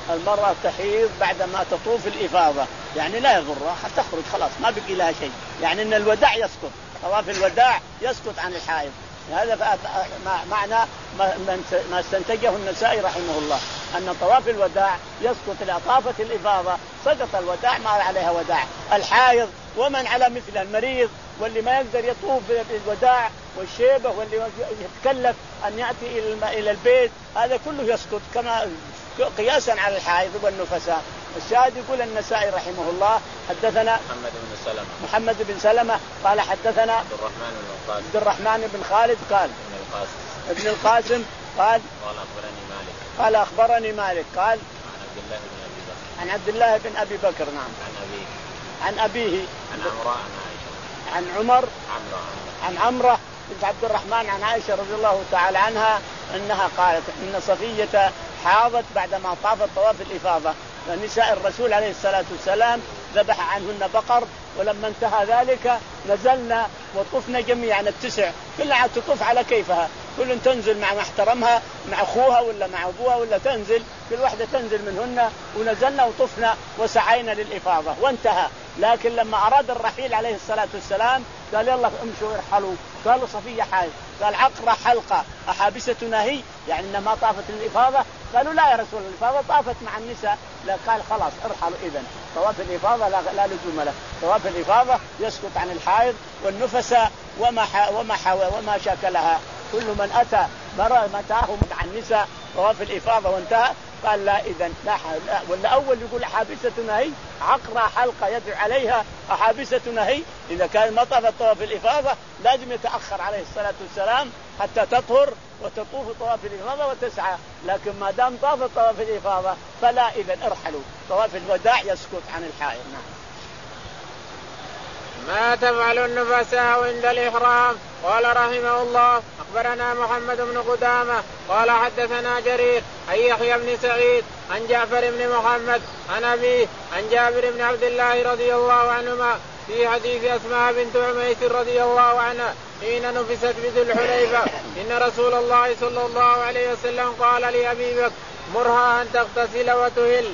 Speaker 2: المرأة تحيض بعدما تطوف الإفاضة يعني لا يضرها تخرج خلاص ما بقي لها شيء، يعني أن الوداع يسقط، طواف الوداع يسقط عن الحائض. هذا معنى ما استنتجه النسائي رحمه الله أن طواف الوداع يسقط إذا طافت الإفاضة سقط الوداع ما عليها وداع. الحائض ومن على مثل المريض واللي ما يقدر يطوف بالوداع والشيبة واللي يتكلف أن يأتي إلى البيت هذا كله يسقط كما قياسا على الحائض والنفساء. الشاهد يقول النسائي رحمه الله حدثنا
Speaker 1: محمد بن سلمة
Speaker 2: محمد بن سلمة قال حدثنا
Speaker 1: عبد الرحمن بن خالد
Speaker 2: عبد الرحمن بن خالد قال
Speaker 1: ابن القاسم
Speaker 2: ابن القاسم قال
Speaker 1: قال أخبرني مالك
Speaker 2: قال أخبرني مالك قال
Speaker 1: عن عبد الله بن أبي بكر
Speaker 2: عن عبد الله بن أبي بكر نعم
Speaker 1: عن أبيه
Speaker 2: عن أبيه
Speaker 1: عن عمرو عن عائشة
Speaker 2: عن عمر
Speaker 1: عمرو
Speaker 2: عن عمرة بنت عبد الرحمن عن عائشة رضي الله تعالى عنها أنها قالت إن صفية حاضت بعدما طافت طواف الإفاضة، فنساء الرسول عليه الصلاة والسلام ذبح عنهن بقر، ولما انتهى ذلك نزلنا وطفنا جميعا التسع كلها تطوف على كيفها، كل تنزل مع محترمها مع أخوها ولا مع أبوها ولا تنزل كل واحدة تنزل منهن، ونزلنا وطفنا وسعينا للإفاضة وانتهى. لكن لما أراد الرحيل عليه الصلاة والسلام قال يلا امشوا ارحلوا، قالوا صفية حائض، قال عقرة حلقة أحابستنا هي يعني إنما طافت الإفاضة، قالوا لا يا رسول الله الإفاضة طافت مع النساء، لا قال خلاص ارحلوا إذن طواف الإفاضة لا, لا لزوم له، طواف الإفاضة يسقط عن الحائض والنفساء وما ح... وما ح... وما شاكلها. كل من أتى مرة متاه مع النساء طواف الإفاضة وانتهى قال لا إذن لا, ح... لا ولا أول يقول أحابستنا هي عقرة حلقة يدعو عليها أحابستنا هي، إذا كان ما طاف طواف الإفاضة لازم يتأخر عليه الصلاة والسلام حتى تطهر وتطوف طواف الإفاضة وتسعى، لكن ما دام طاف طواف الإفاضة فلا إذن ارحلوا، طواف الوداع يسقط عن الحائض. نعم.
Speaker 1: ما تفعل النفساء عند الإحرام؟ قال رحمه الله أخبرنا محمد بن قدامة قال حدثنا جرير عن يحيى بن سعيد عن جعفر بن محمد عن أبيه عن جابر بن عبد الله رضي الله عنهما في حديث أسماء بنت عميس رضي الله عنها حين نفست بذي الحليفة إن رسول الله صلى الله عليه وسلم قال لأبي بكر مرها أن تغتسل وتهل.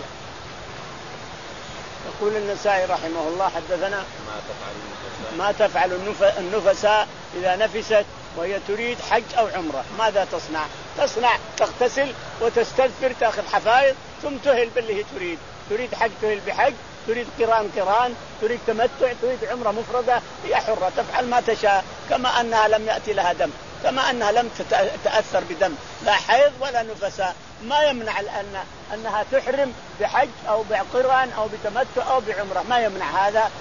Speaker 2: يقول النسائي رحمه الله حدثنا
Speaker 1: ما تفعل النفساء,
Speaker 2: ما تفعل النفساء إذا نفست وهي تريد حج أو عمرة ماذا تصنع؟ تصنع تغتسل وتستغفر تأخذ حفايض ثم تهل باللي هي تريد، تريد حج تهل بحج، تريد قران قران، تريد تمتع، تريد عمرة مفردة، هي حرة تفعل ما تشاء، كما أنها لم يأتي لها دم، كما أنها لم تتأثر بدم لا حيض ولا نفساء، ما يمنع أن أنها تحرم بحج أو بقران أو بتمتع أو بعمرة، ما يمنع هذا،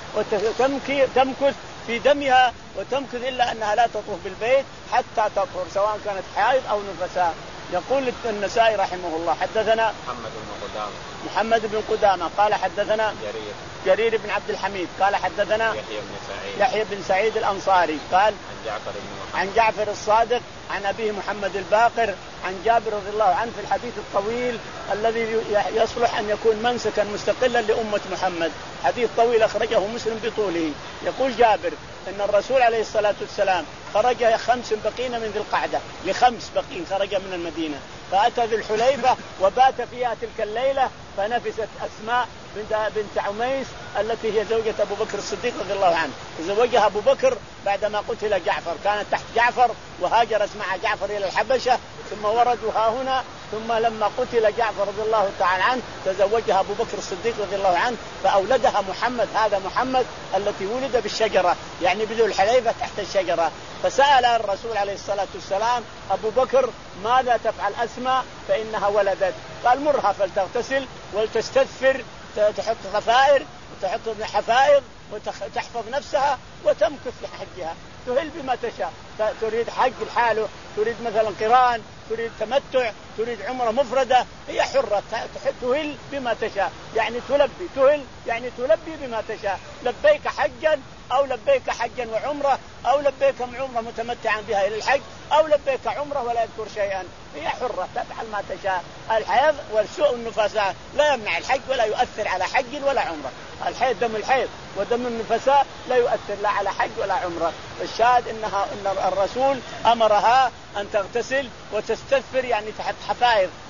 Speaker 2: وتمكث في دمها وتمكث إلا أنها لا تطوف بالبيت حتى تطهر سواء كانت حائض أو نفساء. يقول النسائي رحمه الله حدثنا
Speaker 1: محمد بن قدامة
Speaker 2: محمد بن قدامة قال حدثنا
Speaker 1: جرير
Speaker 2: جرير بن عبد الحميد قال حدثنا
Speaker 1: يحيى بن سعيد
Speaker 2: يحيى بن سعيد الأنصاري قال
Speaker 1: عن جعفر بن محمد
Speaker 2: عن جعفر الصادق عن أبيه محمد الباقر عن جابر رضي الله عنه في الحديث الطويل الذي يصلح أن يكون منسكا مستقلا لأمة محمد، حديث طويل أخرجه مسلم بطوله. يقول جابر أن الرسول عليه الصلاة والسلام خرج خمس بقين من ذي القعدة، لخمس بقين خرج من المدينة، فأتى ذي الحليفة وبات فيها تلك الليلة، فنفست أسماء بنت, بنت عميس التي هي زوجة أبو بكر الصديق رضي الله عنه، تزوجها أبو بكر بعدما قتل جعفر، كانت تحت جعفر وهاجرت مع جعفر إلى الحبشة ثم وردوا ها هنا، ثم لما قتل جعفر رضي الله تعالى عنه تزوجها أبو بكر الصديق رضي الله عنه فأولدها محمد، هذا محمد التي ولد بالشجرة يعني بذو الحليفة تحت الشجرة. فسأل الرسول عليه الصلاة والسلام أبو بكر ماذا تفعل أسماء فإنها ولدت؟ قال مرها فلتغتسل ولتستغفر، تحط غفائر وتحط حفائض وتحفظ نفسها وتمكث في حجها، تهل بما تشاء، تريد حج لحاله، تريد مثلا قران، تريد تمتع، تريد عمرة مفردة، هي حرة تهل بما تشاء، يعني تلبي، تهل يعني تلبي بما تشاء، لبيك حجا أو لبيك حجا وعمرة أو لبيك عمرة متمتعا بها إلى الحج أو لبيك عمرة ولا يذكر شيئا، هي حرة تفعل ما تشاء. الحيض والسوء النفساء لا يمنع الحج ولا يؤثر على حج ولا عمرة، الحيض دم الحيض ودم النفساء لا يؤثر لا على حج ولا عمرة. الشاهد إنها إن الرسول أمرها أن تغتسل وتستغفر يعني تحت حفائض،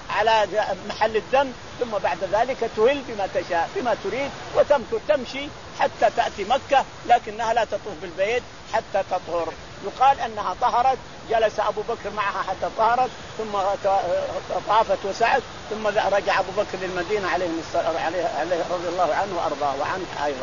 Speaker 2: على محل الدم، ثم بعد ذلك تهل بما تشاء بما تريد وتمكث تمشي حتى تأتي مكة، لكنها لا تطوف بالبيت حتى تطهر. يقال أنها طهرت، جلس أبو بكر معها حتى طهرت، ثم طافت وسعت، ثم رجع أبو بكر للمدينة عليه عليه رضي الله عنه وأرضاه وعنه أيضا.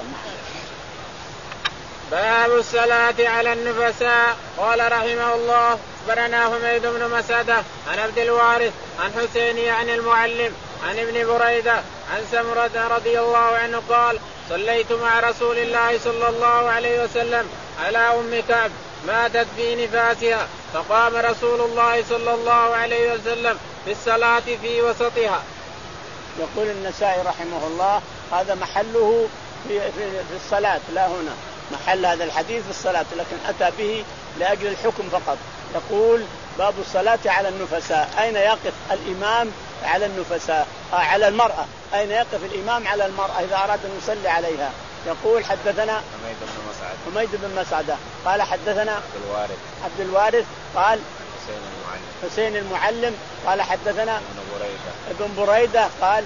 Speaker 1: باب الصلاة على النفساء. قال رحمه الله أخبرنا حميد بن مسعدة عن عبد الوارث عن حسين يعني المعلم عن ابن بريدة عن سمرة رضي الله عنه قال صليت مع رسول الله صلى الله عليه وسلم على أم كعب ماتت في نفاسها، فقام رسول الله صلى الله عليه وسلم في الصلاة في وسطها.
Speaker 2: يقول النسائي رحمه الله هذا محله في, في, في الصلاة، لا هنا محل هذا الحديث في الصلاة، لكن أتى به لأجل الحكم فقط. يقول باب الصلاة على النفساء، أين يقف الإمام على النفساء؟ آه على المرأة، أين يقف الإمام على المرأة إذا أراد أن يصلي عليها؟ يقول حدثنا
Speaker 1: حميد بن مسعدة
Speaker 2: حميد بن مسعدة قال حدثنا
Speaker 1: عبد الوارث
Speaker 2: عبد الوارث قال
Speaker 1: حسين المعلم
Speaker 2: حسين المعلم قال حدثنا
Speaker 1: ابن بريدة
Speaker 2: ابن بريدة قال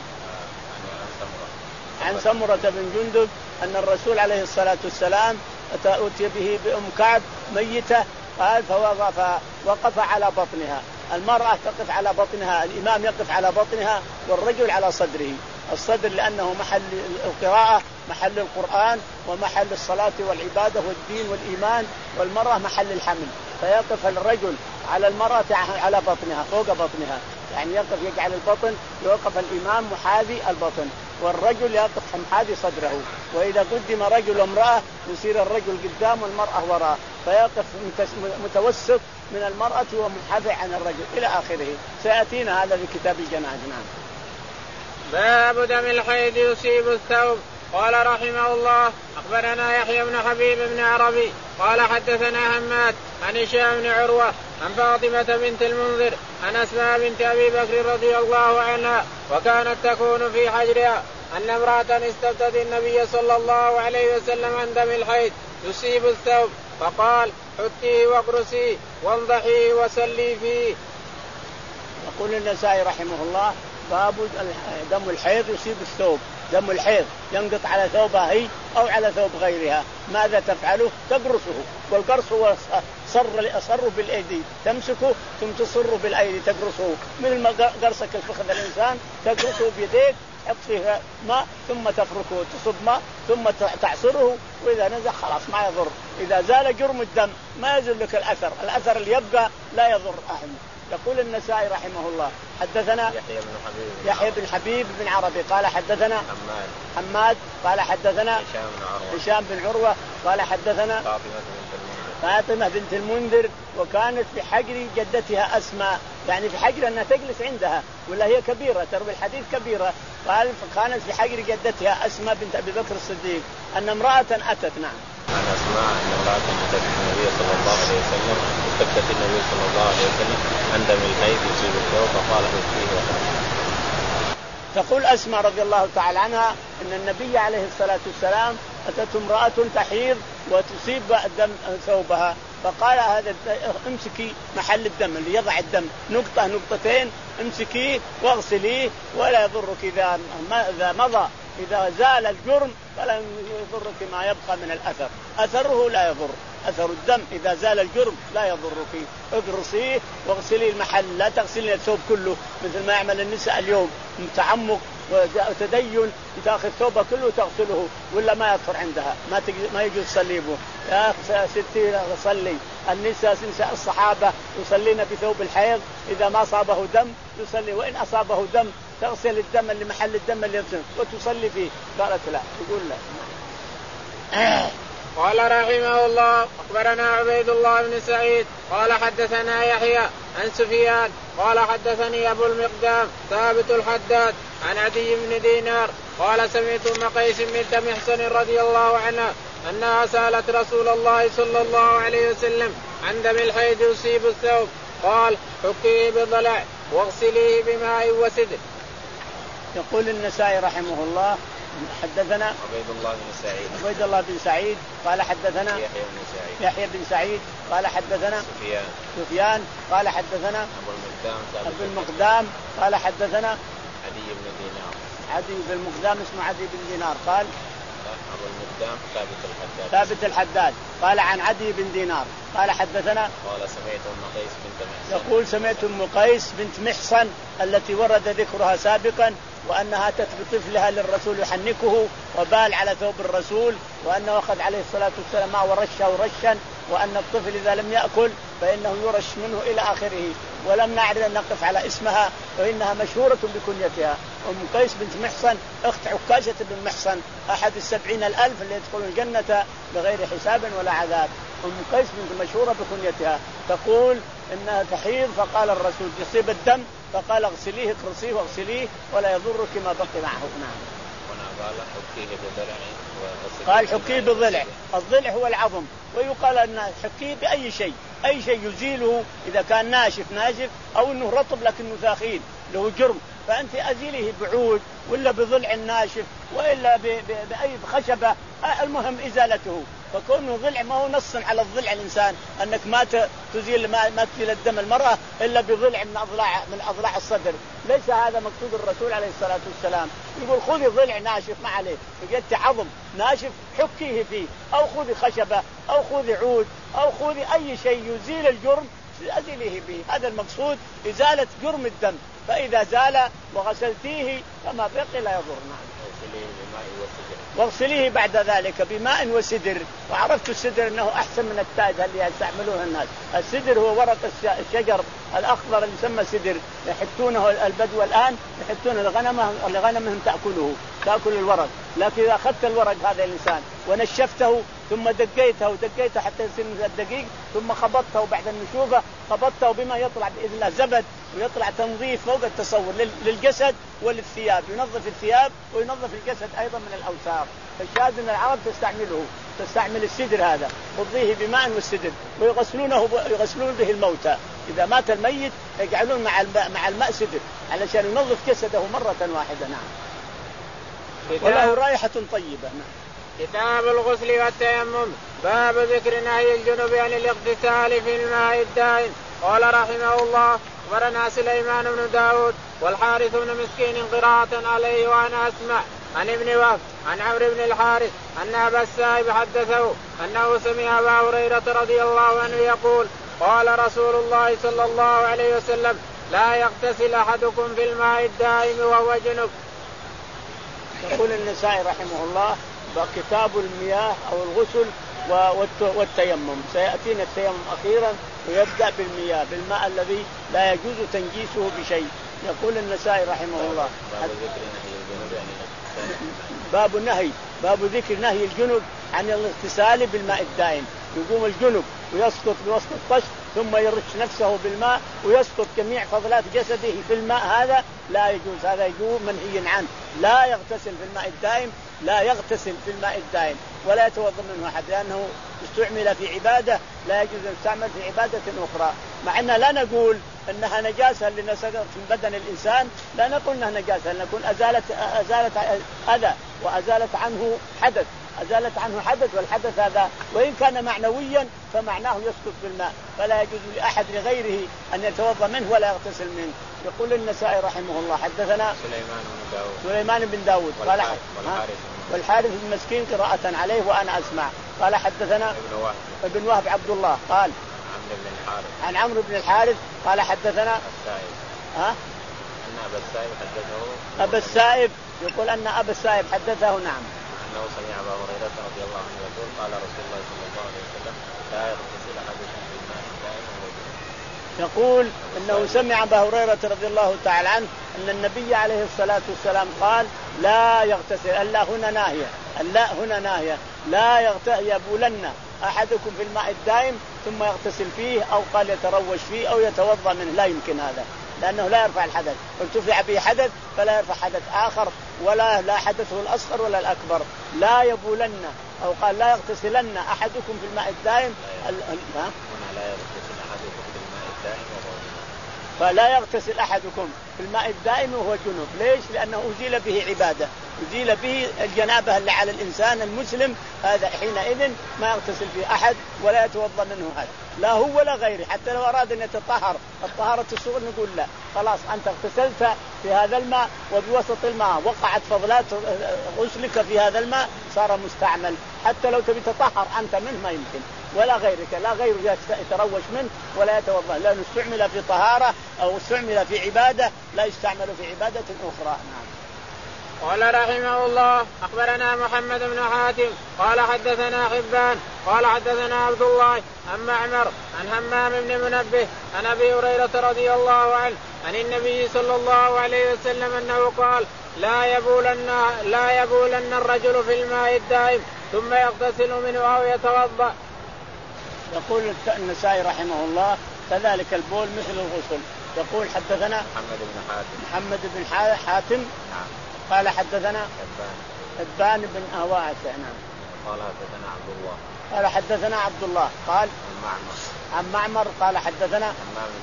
Speaker 1: عن
Speaker 2: سمرة بن جندب أن الرسول عليه الصلاة والسلام أتي به بأم كعب ميتة، قال فوقف وقف على بطنها. المرأة تقف على بطنها، الإمام يقف على بطنها والرجل على صدره. الصدر لأنه محل القراءة، محل القرآن، ومحل الصلاة والعبادة والدين والإيمان، والمرأة محل الحمل، فيقف الرجل على المرأة على بطنها فوق بطنها، يعني يقف يجعل البطن، يوقف الإمام محاذي البطن، والرجل يقف محاذي صدره. وإذا قدم رجل وامرأة يصير الرجل قدام والمرأة وراء، فيقف متوسط من المرأة ومنحدر عن الرجل إلى آخره. سيأتينا هذا في كتاب الجنائز. نعم.
Speaker 1: باب دم الحيض يصيب الثوب. قال رحمه الله أخبرنا يحيى بن حبيب بن عربي قال حدثنا هماد عن هشام بن عروة عن فاطمة بنت المنذر عن أسماء بنت أبي بكر رضي الله عنها وكانت تكون في حجرها أن امرأة استفتت النبي صلى الله عليه وسلم عن دم الحيض يصيب الثوب، فقال حتيه واقرسيه وانضحيه وسلي فيه.
Speaker 2: يقول النسائي رحمه الله باب دم الحيض يصيب الثوب. دم الحيض ينقط على ثوبها هي أو على ثوب غيرها، ماذا تفعله؟ تقرصه، والقرص هو صر صر بالأيدي، تمسكه ثم تصر بالأيدي تقرصه، مثل ما قرصك الفخذ الإنسان تقرصه بيديك، تحط فيها ماء ثم تفركه، تصب ماء ثم تعصره، وإذا نزل خلاص ما يضر. إذا زال جرم الدم ما يزول لك الأثر، الأثر اللي يبقى لا يضر أحد. يقول النسائي رحمه الله حدثنا
Speaker 1: يحيى بن حبيب
Speaker 2: يحيى بن حبيب بن عربي قال حدثنا
Speaker 1: حماد
Speaker 2: حماد قال حدثنا
Speaker 1: هشام بن عروة
Speaker 2: هشام بن عروة قال حدثنا
Speaker 1: فاطمة بنت المنذر
Speaker 2: فاطمة بنت المنذر وكانت في حجر جدتها أسماء، يعني في حجر أنها تجلس عندها ولا هي كبيرة تروي الحديث كبيرة. قال فكانت في حجر جدتها أسماء بنت أبي بكر الصديق أن امرأة أتت. نعم.
Speaker 1: عن أسماء أن امرأة أتت النبي صلى الله عليه وسلم استفتت النبي صلى الله عليه وسلم عن دم الحيض يصيب الثوب فقال حتيه وقرسيه.
Speaker 2: تقول أسماء رضي الله تعالى عنها أن النبي عليه الصلاة والسلام أتت امرأة تحيض وتصيب دم ثوبها، فقال هذا امسكي محل الدم اللي يضع الدم نقطة نقطتين امسكيه واغسليه ولا يضرك إذا إذا مضى إذا زال الجرم فلا يضرك ما يبقى من الأثر، أثره لا يضر، أثر الدم إذا زال الجرم لا يضرك. اقرصيه واغسلي المحل، لا تغسلي الثوب كله مثل ما يعمل النساء اليوم متعمق وتدين، تاخذ ثوبه كله تغسله ولا ما يطهر عندها، ما ما يجوز تصليبه. يا ستي صلي النساء نساء الصحابة يصلين بثوب الحيض إذا ما أصابه دم يصلي، وإن أصابه دم تغسل الدم اللي محل الدم اللي يغسل وتصلي فيه. قالت لا، يقول لا.
Speaker 1: قال رحمه الله أخبرنا عبيد الله بن سعيد قال حدثنا يحيى عن سفيان قال حدثني أبو المقدام ثابت الحداد عن عدي بن دينار قال سمعت أم قيس بنت محصن رضي الله عنها أنها سألت رسول الله صلى الله عليه وسلم عن دم الحيض يصيب الثوب، قال حكيه بضلع واغسليه بماء وسدر.
Speaker 2: يقول النسائي رحمه الله حدثنا
Speaker 1: عبيد الله بن سعيد
Speaker 2: عبيد الله بن سعيد قال حدثنا
Speaker 1: يحيى بن سعيد
Speaker 2: يحيى بن سعيد قال حدثنا
Speaker 1: سفيان
Speaker 2: سفيان قال حدثنا
Speaker 1: أبو المقدام
Speaker 2: أبو المقدام قال حدثنا
Speaker 1: عدي بن دينار
Speaker 2: عدي بن المقدام اسمه عدي بن دينار قال
Speaker 1: أبو المقدام ثابت الحداد
Speaker 2: ثابت الحداد قال عن عدي بن دينار قال حدثنا
Speaker 1: قال سمعت أم قيس بنت محصن
Speaker 2: يقول سمعت أم قيس بنت محصن التي ورد ذكرها سابقا وأنها أتت بطفلها للرسول يحنكه وبال على ثوب الرسول وأنه أخذ عليه الصلاة والسلام معه ورشه رشا وأن الطفل إذا لم يأكل فإنه يرش منه إلى آخره ولم نعرف أن نقف على اسمها وإنها مشهورة بكنيتها أم قيس بنت محصن أخت عكاشة بن محصن أحد السبعين الألف اللي يدخلون الجنة بغير حساب ولا عذاب. أم قيس بنت مشهورة بكنيتها تقول إنها تحيض فقال الرسول يصيب الدم فقال اغسليه اقرصيه واغسليه ولا يضرك ما بقي معه. نعم.
Speaker 1: قال حكيه بضلع
Speaker 2: قال حكيه بضلع الضلع هو العظم ويقال أن حكيه بأي شيء أي شيء يزيله إذا كان ناشف ناشف أو أنه رطب لكنه ثاخين له جرم فأنت أزيله بعود ولا بضلع ناشف وإلا بأي خشبة المهم إزالته. فكونه ضلع ما هو نص على الضلع الإنسان أنك ما تزيل ما, ما تزيل الدم المرأة إلا بضلع من أضلاع من أضلاع الصدر. ليس هذا مقصود الرسول عليه الصلاة والسلام. يقول خذي ضلع ناشف ما عليه وجدت عظم ناشف حكيه فيه أو خذي خشبة أو خذي عود أو خذي أي شيء يزيل الجرم أزيله به. هذا المقصود إزالة جرم الدم فإذا زال وغسلتيه فما بقي لا يضرنا. واغسليه بعد ذلك بماء وسدر. وعرفت السدر أنه أحسن من التاج اللي يستعملونه الناس. السدر هو ورق الشجر الأخضر اللي يسمى سدر يحطونه البدو الآن يحطون الغنم لغنمهم تأكله تأكل الورق. لكن إذا أخذت الورق هذا الإنسان ونشفته ثم دقيته ودقيته حتى يصير مثل الدقيق ثم خبطته بعد النشوفة خبطته بما يطلع بإذن الله زبد ويطلع تنظيف فوق التصور للجسد وللثياب ينظف الثياب وينظف الجسد أيضا من الأوساخ. فالشاهد أن العرب تستعمله تستعمل السدر هذا خذيه بماء والسدر ويغسلونه يغسلون به الموتى. إذا مات الميت يجعلون مع الماء مع الماء سدر علشان ينظف جسده مرة واحدة. نعم. وله رائحة طيبة. نعم.
Speaker 1: كتاب الغسل والتيمم باب ذكر نهي الجنب عن الاغتسال في الماء الدائم. قال رحمه الله أخبرنا سليمان بن داود والحارث بن مسكين قراءة عليه وأنا أسمع عن ابن وهب عن عمرو بن الحارث أن أبا السائب حدثه أنه سمع أبا هريرة رضي الله عنه يقول قال رسول الله صلى الله عليه وسلم لا يغتسل أحدكم في الماء الدائم وهو جنب.
Speaker 2: يقول النسائي رحمه الله كتاب المياه أو الغسل والتيمم. سيأتينا التيمم أخيرا ويبدأ بالمياه بالماء الذي لا يجوز تنجيسه بشيء. يقول النسائي رحمه الله باب النهي باب ذكر نهي الجنب عن الاغتسال بالماء الدائم. يقوم الجنب ويسقط بوسط الطش ثم يرش نفسه بالماء ويسقط جميع فضلات جسده في الماء هذا لا يجوز. هذا يجوز منهي عنه. لا يغتسل في الماء الدائم لا يغتسل في الماء الدائم ولا يتوضا منه أحد لأنه استعمل في عبادة لا يجوز أن يستعمل في عبادة أخرى. مع أننا لا نقول أنها نجاسة لنسقط في بدن الإنسان لا نقول أنها نجاسة نقول أزالت أزالت أذى وأزالت عنه حدث أزالت عنه حدث والحدث هذا وإن كان معنويا فمعناه يسقط بالماء فلا يجوز لأحد لغيره أن يتوضا منه ولا يغتسل منه. يقول النسائي رحمه الله حدثنا
Speaker 1: سليمان بن داود
Speaker 2: سليمان بن داود قال
Speaker 1: والحارث,
Speaker 2: والحارث بن مسكين قراءة عليه وأنا أسمع قال حدثنا
Speaker 1: ابن وهب
Speaker 2: ابن وهب عبد الله قال
Speaker 1: عمرو بن الحارث
Speaker 2: عن عمرو بن الحارث قال حدثنا
Speaker 1: السائب
Speaker 2: ها
Speaker 1: أن أبا السائب حدثه
Speaker 2: أبا السائب يقول أن أبا السائب حدثه نعم
Speaker 1: أنه سمع أبا هريرة رضي الله عنه يقول قال رسول الله صلى الله عليه وسلم لا يغتسل أحدكم في الماء الدائم وهو جنب.
Speaker 2: يقول أنه سمع أبا هريرة رضي الله تعالى عنه أن النبي عليه الصلاة والسلام قال لا يغتسل. اللا هنا ناهية اللا هنا ناهية لا يبولن أحدكم في الماء الدائم ثم يغتسل فيه أو قال يتروش فيه أو يتوضأ منه. لا يمكن هذا لأنه لا يرفع الحدث ارتفع به حدث فلا يرفع حدث آخر ولا لا حدثه الأصغر ولا الأكبر. لا يبولن أو قال لا يغتسلن أحدكم في الماء الدائم
Speaker 1: لا يغتسل أحدكم في الماء الدائم وهو جنب.
Speaker 2: فلا يغتسل أحدكم في الماء الدائم وهو جنب. ليش؟ لأنه أزيل به عبادة يزيل به الجنابة اللي على الإنسان المسلم، هذا حينئذ ما يغتسل فيه أحد ولا يتوضأ منه أحد، لا هو ولا غيره. حتى لو أراد أن يتطهر الطهارة الصغرى نقول لا، خلاص أنت اغتسلت في هذا الماء وبوسط الماء وقعت فضلات غسلك في هذا الماء صار مستعمل، حتى لو تبي تطهر أنت منه ما يمكن، ولا غيرك لا غيره يتروش منه ولا يتوضأ، لأنه استعمل في طهارة أو استعمل في عبادة لا يستعمل في عبادة أخرى. نعم.
Speaker 1: قال رحمه الله أخبرنا محمد بن حاتم قال حدثنا حبان قال حدثنا عبد الله عن معمر عن همام بن منبه عن أبي هريرة رضي الله عنه عن النبي صلى الله عليه وسلم أنه قال لا يبولن لا يبولن الرجل في الماء الدائم ثم يغتسل منه أو يتوضأ.
Speaker 2: يقول النسائي رحمه الله كذلك البول مثل الغسل. يقول حدثنا
Speaker 1: محمد بن حاتم
Speaker 2: محمد بن حاتم قال حدثنا حبان بن أواعث نعم
Speaker 1: قال حدثنا عبد الله
Speaker 2: قال حدثنا عبد الله قال
Speaker 1: معمر
Speaker 2: عن معمر قال حدثنا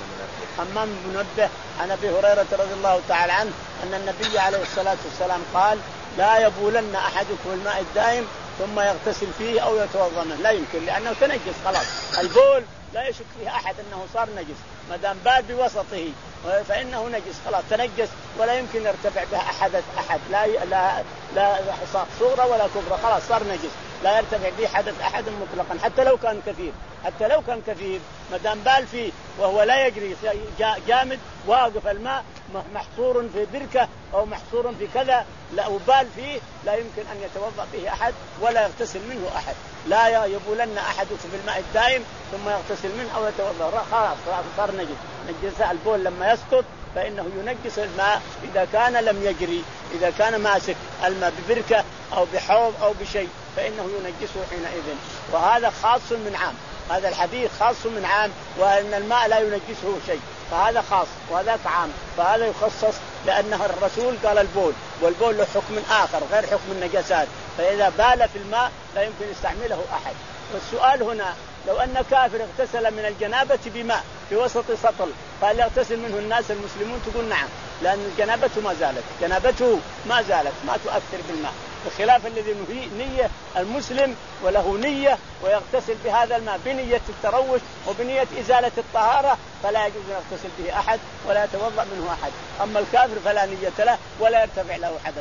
Speaker 2: همام بن منبه عن أبي هريرة رضي الله تعالى عنه أن النبي عليه الصلاة والسلام قال لا يبولن أحدكم الماء الدائم ثم يغتسل فيه أو يتوضأ منه، لا يمكن لأنه تنجس خلاص. البول لا يشك فيه أحد أنه صار نجس، ما دام بال بوسطه فإنه نجس خلاص تنجس ولا يمكن يرتفع بها أحد أحد لا لا لا صغرى ولا كبرى، خلاص صار نجس لا يرتفع به حدث أحد مطلقا حتى لو كان كثير، حتى لو كان كثير ما دام بال فيه وهو لا يجري جامد واقف الماء محصور في بركة أو محصور في كذا لا وبال فيه لا يمكن أن يتوضأ به أحد ولا يغتسل منه أحد. لا يبولن أحدكم في الماء الدائم ثم يغتسل منه أو يتوضأ، خلاص صار نجس. نجس البول لما يسقط فإنه ينجس الماء إذا كان لم يجري، إذا كان ماسك الماء ببركة أو بحوض أو بشيء فإنه ينجسه حينئذ. وهذا خاص من عام، هذا الحديث خاص من عام، وأن الماء لا ينجسه شيء، فهذا خاص وهذاك عام، فهذا يخصص لأنه الرسول قال البول، والبول له حكم آخر غير حكم النجاسات، فإذا بال في الماء لا يمكن يستعمله أحد. والسؤال هنا لو أن كافر اغتسل من الجنابة بماء في وسط سطل فهل يغتسل منه الناس المسلمون؟ تقول نعم، لأن جنابته ما زالت جنابته ما زالت ما تؤثر بالماء، بخلاف الذي نية المسلم وله نية ويغتسل بهذا الماء بنية التروش وبنية إزالة الطهارة فلا يجوز أن يغتسل به أحد ولا يتوضأ منه أحد. أما الكافر فلا نية له ولا يرتفع له حدث،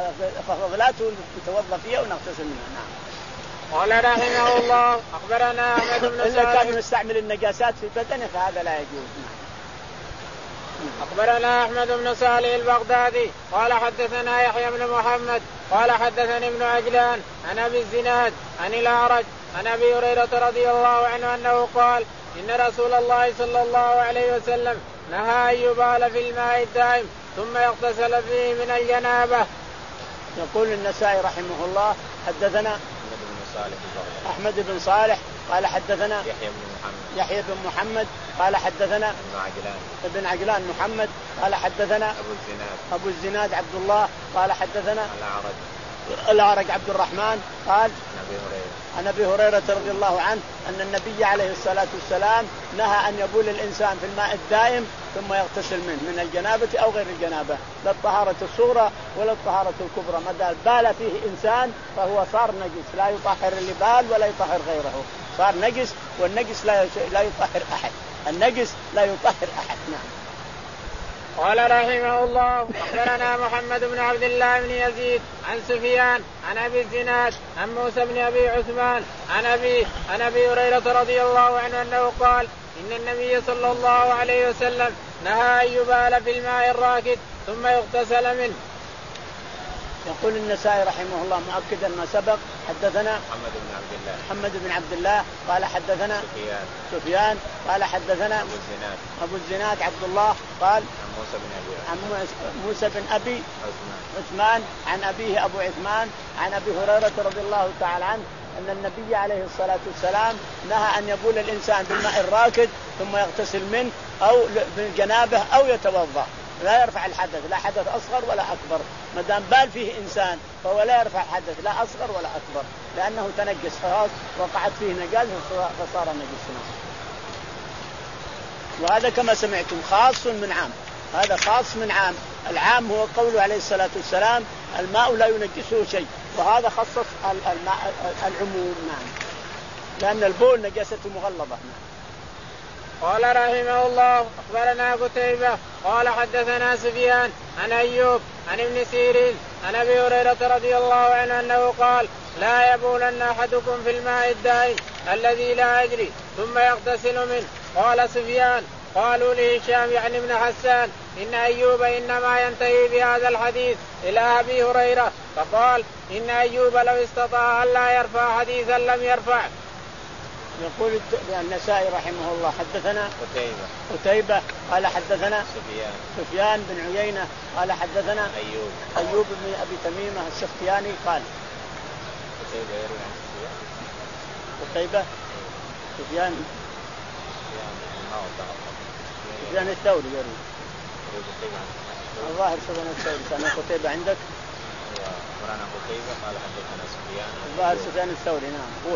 Speaker 2: ففضلاته يتوضأ فيها ونغتسل منها. نعم.
Speaker 1: قال رحمه الله أخبرنا أحمد بن
Speaker 2: إذا كان يستعمل النجاسات في بدنه فهذا لا يجوز.
Speaker 1: أخبرنا أحمد بن صالح البغدادي قال حدثنا يحيى بن محمد قال حدثني ابن عجلان عن أبي الزناد عن الأعرج عن أبي هريرة رضي الله عنه أنه قال إن رسول الله صلى الله عليه وسلم نهى أن يبال في الماء الدائم ثم يغتسل فيه من الجنابة.
Speaker 2: يقول النسائي رحمه الله حدثنا
Speaker 1: صالح
Speaker 2: أحمد بن صالح قال حدثنا
Speaker 1: يحيى بن محمد
Speaker 2: يحيى بن محمد قال حدثنا
Speaker 1: ابن عجلان
Speaker 2: ابن عجلان محمد قال حدثنا
Speaker 1: أبو الزناد
Speaker 2: أبو الزناد عبد الله قال حدثنا
Speaker 1: الأعرج
Speaker 2: الأعرج عبد الرحمن قال
Speaker 1: أبي هريرة
Speaker 2: عن أبي هريرة رضي الله عنه أن النبي عليه الصلاة والسلام نهى أن يبول الإنسان في الماء الدائم ثم يغتسل منه من الجنابة أو غير الجنابة، لا الطهارة الصغرى ولا الطهارة الكبرى، ما دام بال فيه إنسان فهو صار نجس لا يطهر اللي بال ولا يطهر غيره، صار نجس، والنجس لا لا يطهر أحد، النجس لا يطهر أحد. نعم.
Speaker 1: قال رحمه الله أخبرنا محمد بن عبد الله بن يزيد عن سفيان عن أبي الزناد عن موسى بن أبي عثمان عن أبي عن أبي هريرة رضي الله عنه أنه قال إن النبي صلى الله عليه وسلم نهى أن يبال في الماء الراكد ثم يغتسل منه.
Speaker 2: يقول النسائي رحمه الله مؤكدا ما سبق حدثنا
Speaker 1: محمد بن عبد الله
Speaker 2: محمد بن عبد الله قال حدثنا
Speaker 1: سفيان
Speaker 2: سفيان قال حدثنا
Speaker 1: أبو الزناد
Speaker 2: أبو الزناد عبد الله قال
Speaker 1: عن موسى بن أبي
Speaker 2: عن موسى بن أبي
Speaker 1: عثمان
Speaker 2: عثمان عن أبيه أبو عثمان عن أبي هريرة رضي الله تعالى عنه أن النبي عليه الصلاة والسلام نهى أن يبول الإنسان بالماء الراكد ثم يغتسل منه أو بالجنابة أو يتوضأ، لا يرفع الحدث، لا حدث أصغر ولا أكبر، ما دام بال فيه إنسان فهو لا يرفع حدث لا أصغر ولا أكبر، لأنه تنجس خلاص وقعت فيه نجاسة فصار نجس. وهذا كما سمعتم خاص من عام، هذا خاص من عام. العام هو قوله عليه الصلاة والسلام الماء لا ينجسه شيء، وهذا خصص الماء العموم. نعم، لأن البول نجاسته مغلظة.
Speaker 1: قال رحمه الله أخبرنا قتيبة قال حدثنا سفيان عن أيوب عن ابن سيرين عن أبي هريرة رضي الله عنه أنه قال لا يبولن أحدكم في الماء الدائم الذي لا يجري ثم يغتسل منه. قال سفيان قالوا لهشام يعني ابن حسان إن أيوب إنما ينتهي بهذا الحديث إلى أبي هريرة، فقال إن أيوب لو استطاع أن لا يرفع حديثا لم يرفع.
Speaker 2: يقول النسائي رحمه الله حدثنا
Speaker 1: قتيبة
Speaker 2: قتيبة قال حدثنا
Speaker 1: سفيان
Speaker 2: سفيان بن عيينة قال حدثنا
Speaker 1: أيوب
Speaker 2: أيوب بن أبي تميمة السختياني قال
Speaker 1: قتيبة يروي عن سفيان
Speaker 2: قتيبة سفيان سفيان الثوري يروي الظاهر سفيان الثوري كان قتيبة عندك
Speaker 1: ورانا قتيبة قال حدثنا سفيان
Speaker 2: الظاهر سفيان الثوري. نعم قول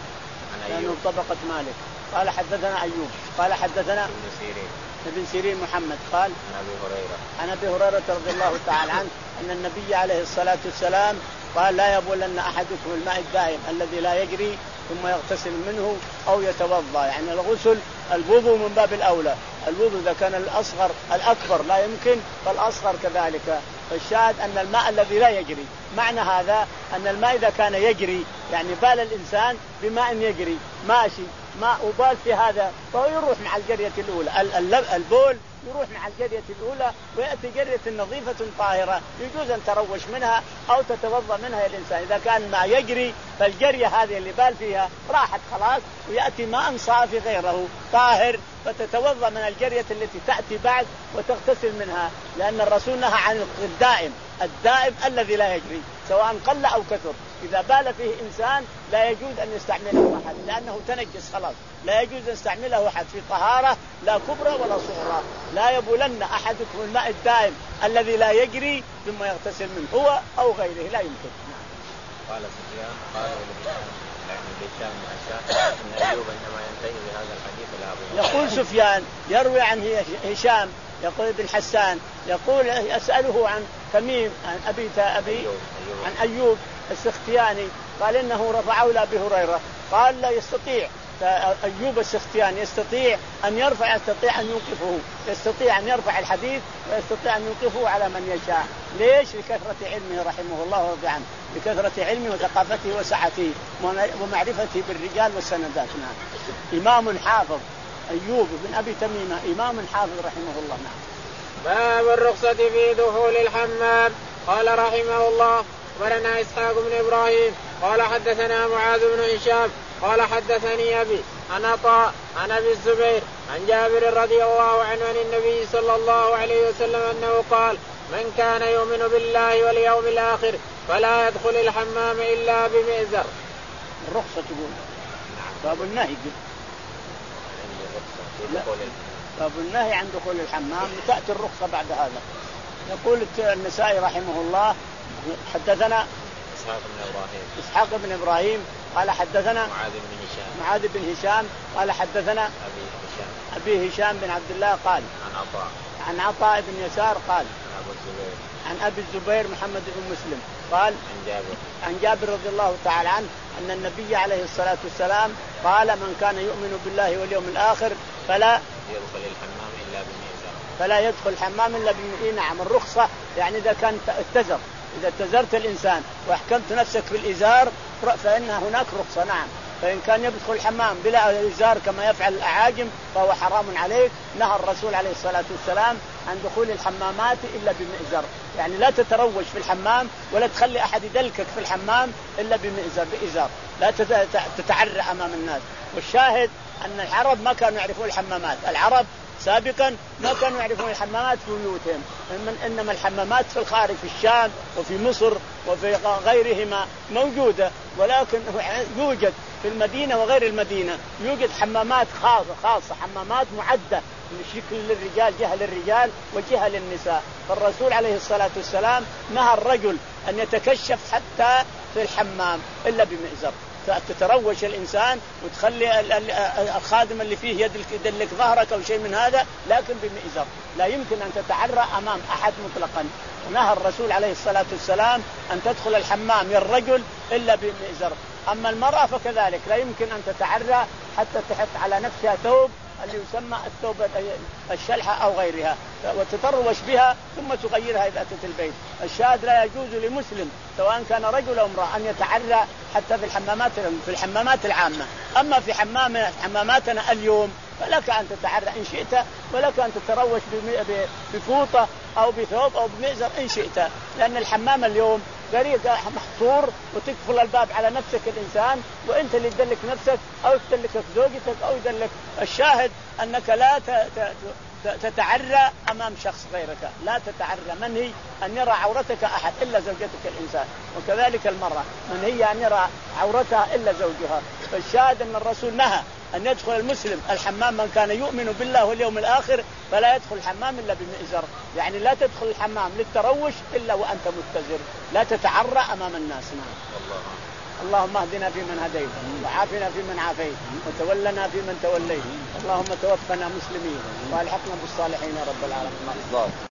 Speaker 2: لأنه طبقة مالك. قال حدثنا أيوب قال حدثنا
Speaker 1: ابن سيرين
Speaker 2: ابن سيرين محمد قال
Speaker 1: عن أبي هريرة
Speaker 2: عن أبي هريرة رضي الله تعالى عنه أن النبي عليه الصلاة والسلام قال لا يبولن أحدكم الماء الدائم الذي لا يجري ثم يغتسل منه أو يتوضأ. يعني الغسل الوضوء من باب الأولى، الوضوء إذا كان الأصغر الأكبر لا يمكن فالأصغر كذلك. فالشاهد أن الماء الذي لا يجري، معنى هذا أن الماء إذا كان يجري يعني بال الإنسان بماء يجري ماشي ماء وبال في هذا فهو يروح مع الجرية الأولى، البول يروح مع الجرية الأولى ويأتي جرية نظيفة طاهرة يجوز أن تروش منها أو تتوضأ منها الإنسان. إذا كان ما يجري فالجرية هذه اللي بال فيها راحت خلاص ويأتي ماء صافي غيره طاهر فتتوضأ من الجرية التي تأتي بعد وتغتسل منها، لأن الرسول نهى عن الدائم الدائم الذي لا يجري سواء قل أو كثر. إذا بال فيه إنسان لا يجوز أن يستعمله أحد لأنه تنجس خلاص، لا يجوز أن يستعمله أحد في طهارة لا كبرى ولا صغرى. لا يبولن أحدكم الماء الدائم الذي لا يجري ثم يغتسل منه هو أو غيره لا يمكن.
Speaker 1: قال سفيان قال لهشام إن أيوب إنما ينتهي بهذا الحديث إلى أبي هريرة.
Speaker 2: يقول سفيان يروي عن هشام يقول ابن حسان يقول يسأله عن تميم عن أبي أبي
Speaker 1: أيوب.
Speaker 2: عن أيوب السختياني قال إنه رفعه إلى أبي هريرة، قال لا يستطيع أيوب السختياني يستطيع أن يرفع يستطيع أن يوقفه يستطيع أن يرفع الحديث ويستطيع أن يوقفه على من يشاء. ليش؟ لكثرة علمه رحمه الله ورضي عنه، لكثرة علمه وثقافته وسعته ومعرفته بالرجال والسندات. نعم إمام حافظ أيوب بن أبي تميمة إمام حافظ رحمه الله. نعم.
Speaker 1: باب الرخصة في دخول الحمام. قال رحمه الله ورنا إسحاق بن إبراهيم قال حدثنا معاذ بن هشام قال حدثني أبي عن عطاء عن أبي الزبير عن جابر رضي الله عنه عن النبي صلى الله عليه وسلم أنه قال من كان يؤمن بالله واليوم الآخر فلا يدخل الحمام إلا بمئزر.
Speaker 2: الرخصة تقول باب النهي باب النهي عن دخول الحمام تأتي الرخصة بعد هذا. يقول النسائي رحمه الله حدثنا
Speaker 1: إسحاق بن إبراهيم
Speaker 2: إسحاق بن إبراهيم قال حدثنا
Speaker 1: معاذ بن هشام
Speaker 2: معاذ بن هشام قال حدثنا
Speaker 1: أبي هشام
Speaker 2: أبي هشام بن عبد الله قال
Speaker 1: عن عطاء
Speaker 2: عن عطاء بن يسار قال
Speaker 1: عن أبو الزبير
Speaker 2: عن أبي الزبير محمد بن مسلم قال
Speaker 1: عن جابر
Speaker 2: عن جابر رضي الله تعالى عنه أن النبي عليه الصلاة والسلام قال من كان يؤمن بالله واليوم الآخر فلا
Speaker 1: يدخل الحمام إلا بمئزر
Speaker 2: فلا يدخل الحمام إلا بمئزر. نعم الرخصة يعني إذا كان اتزر إذا اتزرت الإنسان وأحكمت نفسك في الإزار فإن هناك رخصة. نعم فإن كان يدخل الحمام بلا إزار كما يفعل الأعاجم فهو حرام عليك. نهى الرسول عليه الصلاة والسلام عن دخول الحمامات إلا بمئزر، يعني لا تتروج في الحمام ولا تخلي أحد يدلكك في الحمام إلا بمئزر بإزار، لا تتعرى أمام الناس. والشاهد أن العرب ما كانوا يعرفون الحمامات، العرب سابقا ما كانوا يعرفون الحمامات في بيوتهم، إنما الحمامات في الخارج في الشام وفي مصر وفي غيرهما موجودة، ولكن يوجد في المدينة وغير المدينة يوجد حمامات خاصة خاصة حمامات معدة شكل للرجال جهة للرجال وجهة للنساء. فالرسول عليه الصلاة والسلام نهى الرجل أن يتكشف حتى في الحمام إلا بمئزر، تتروش الإنسان وتخلي الخادم اللي فيه يدلك ظهرك أو شيء من هذا، لكن بمئزر. لا يمكن أن تتعرى أمام أحد مطلقا. نهى الرسول عليه الصلاة والسلام أن تدخل الحمام يا الرجل إلا بمئزر. أما المرأة فكذلك لا يمكن أن تتعرى حتى تحط على نفسها ثوب اللي يسمى الثوب الشلحة أو غيرها وتتروش بها ثم تغيرها إذا أتت البيت. الشاهد لا يجوز لمسلم سواء كان رجل أو امرأة أن يتعرى حتى في الحمامات في الحمامات العامة. أما في حمام حماماتنا اليوم فلك أن تتعرى إن شئت، ولك أن تتروش بفوطة أو بثوب أو بمئزر إن شئت، لأن الحمام اليوم طريقة محصور وتقفل الباب على نفسك الإنسان، وأنت اللي تدلك نفسك أو تدلك زوجتك أو يدلك. الشاهد أنك لا تتعرى أمام شخص غيرك، لا تتعرى. منهي أن يرى عورتك أحد إلا زوجتك الإنسان، وكذلك المرأة منهي أن يرى عورتها إلا زوجها. فالشاهد أن الرسول نهى أن يدخل المسلم الحمام من كان يؤمن بالله واليوم الآخر فلا يدخل الحمام إلا بمئزر، يعني لا تدخل الحمام للتروش إلا وأنت متزر، لا تتعرى أمام الناس. الله. اللهم اهدنا فيمن هديت وعافنا فيمن عافيت وتولنا فيمن توليت، اللهم توفنا مسلمين والحقنا بالصالحين يا رب العالمين.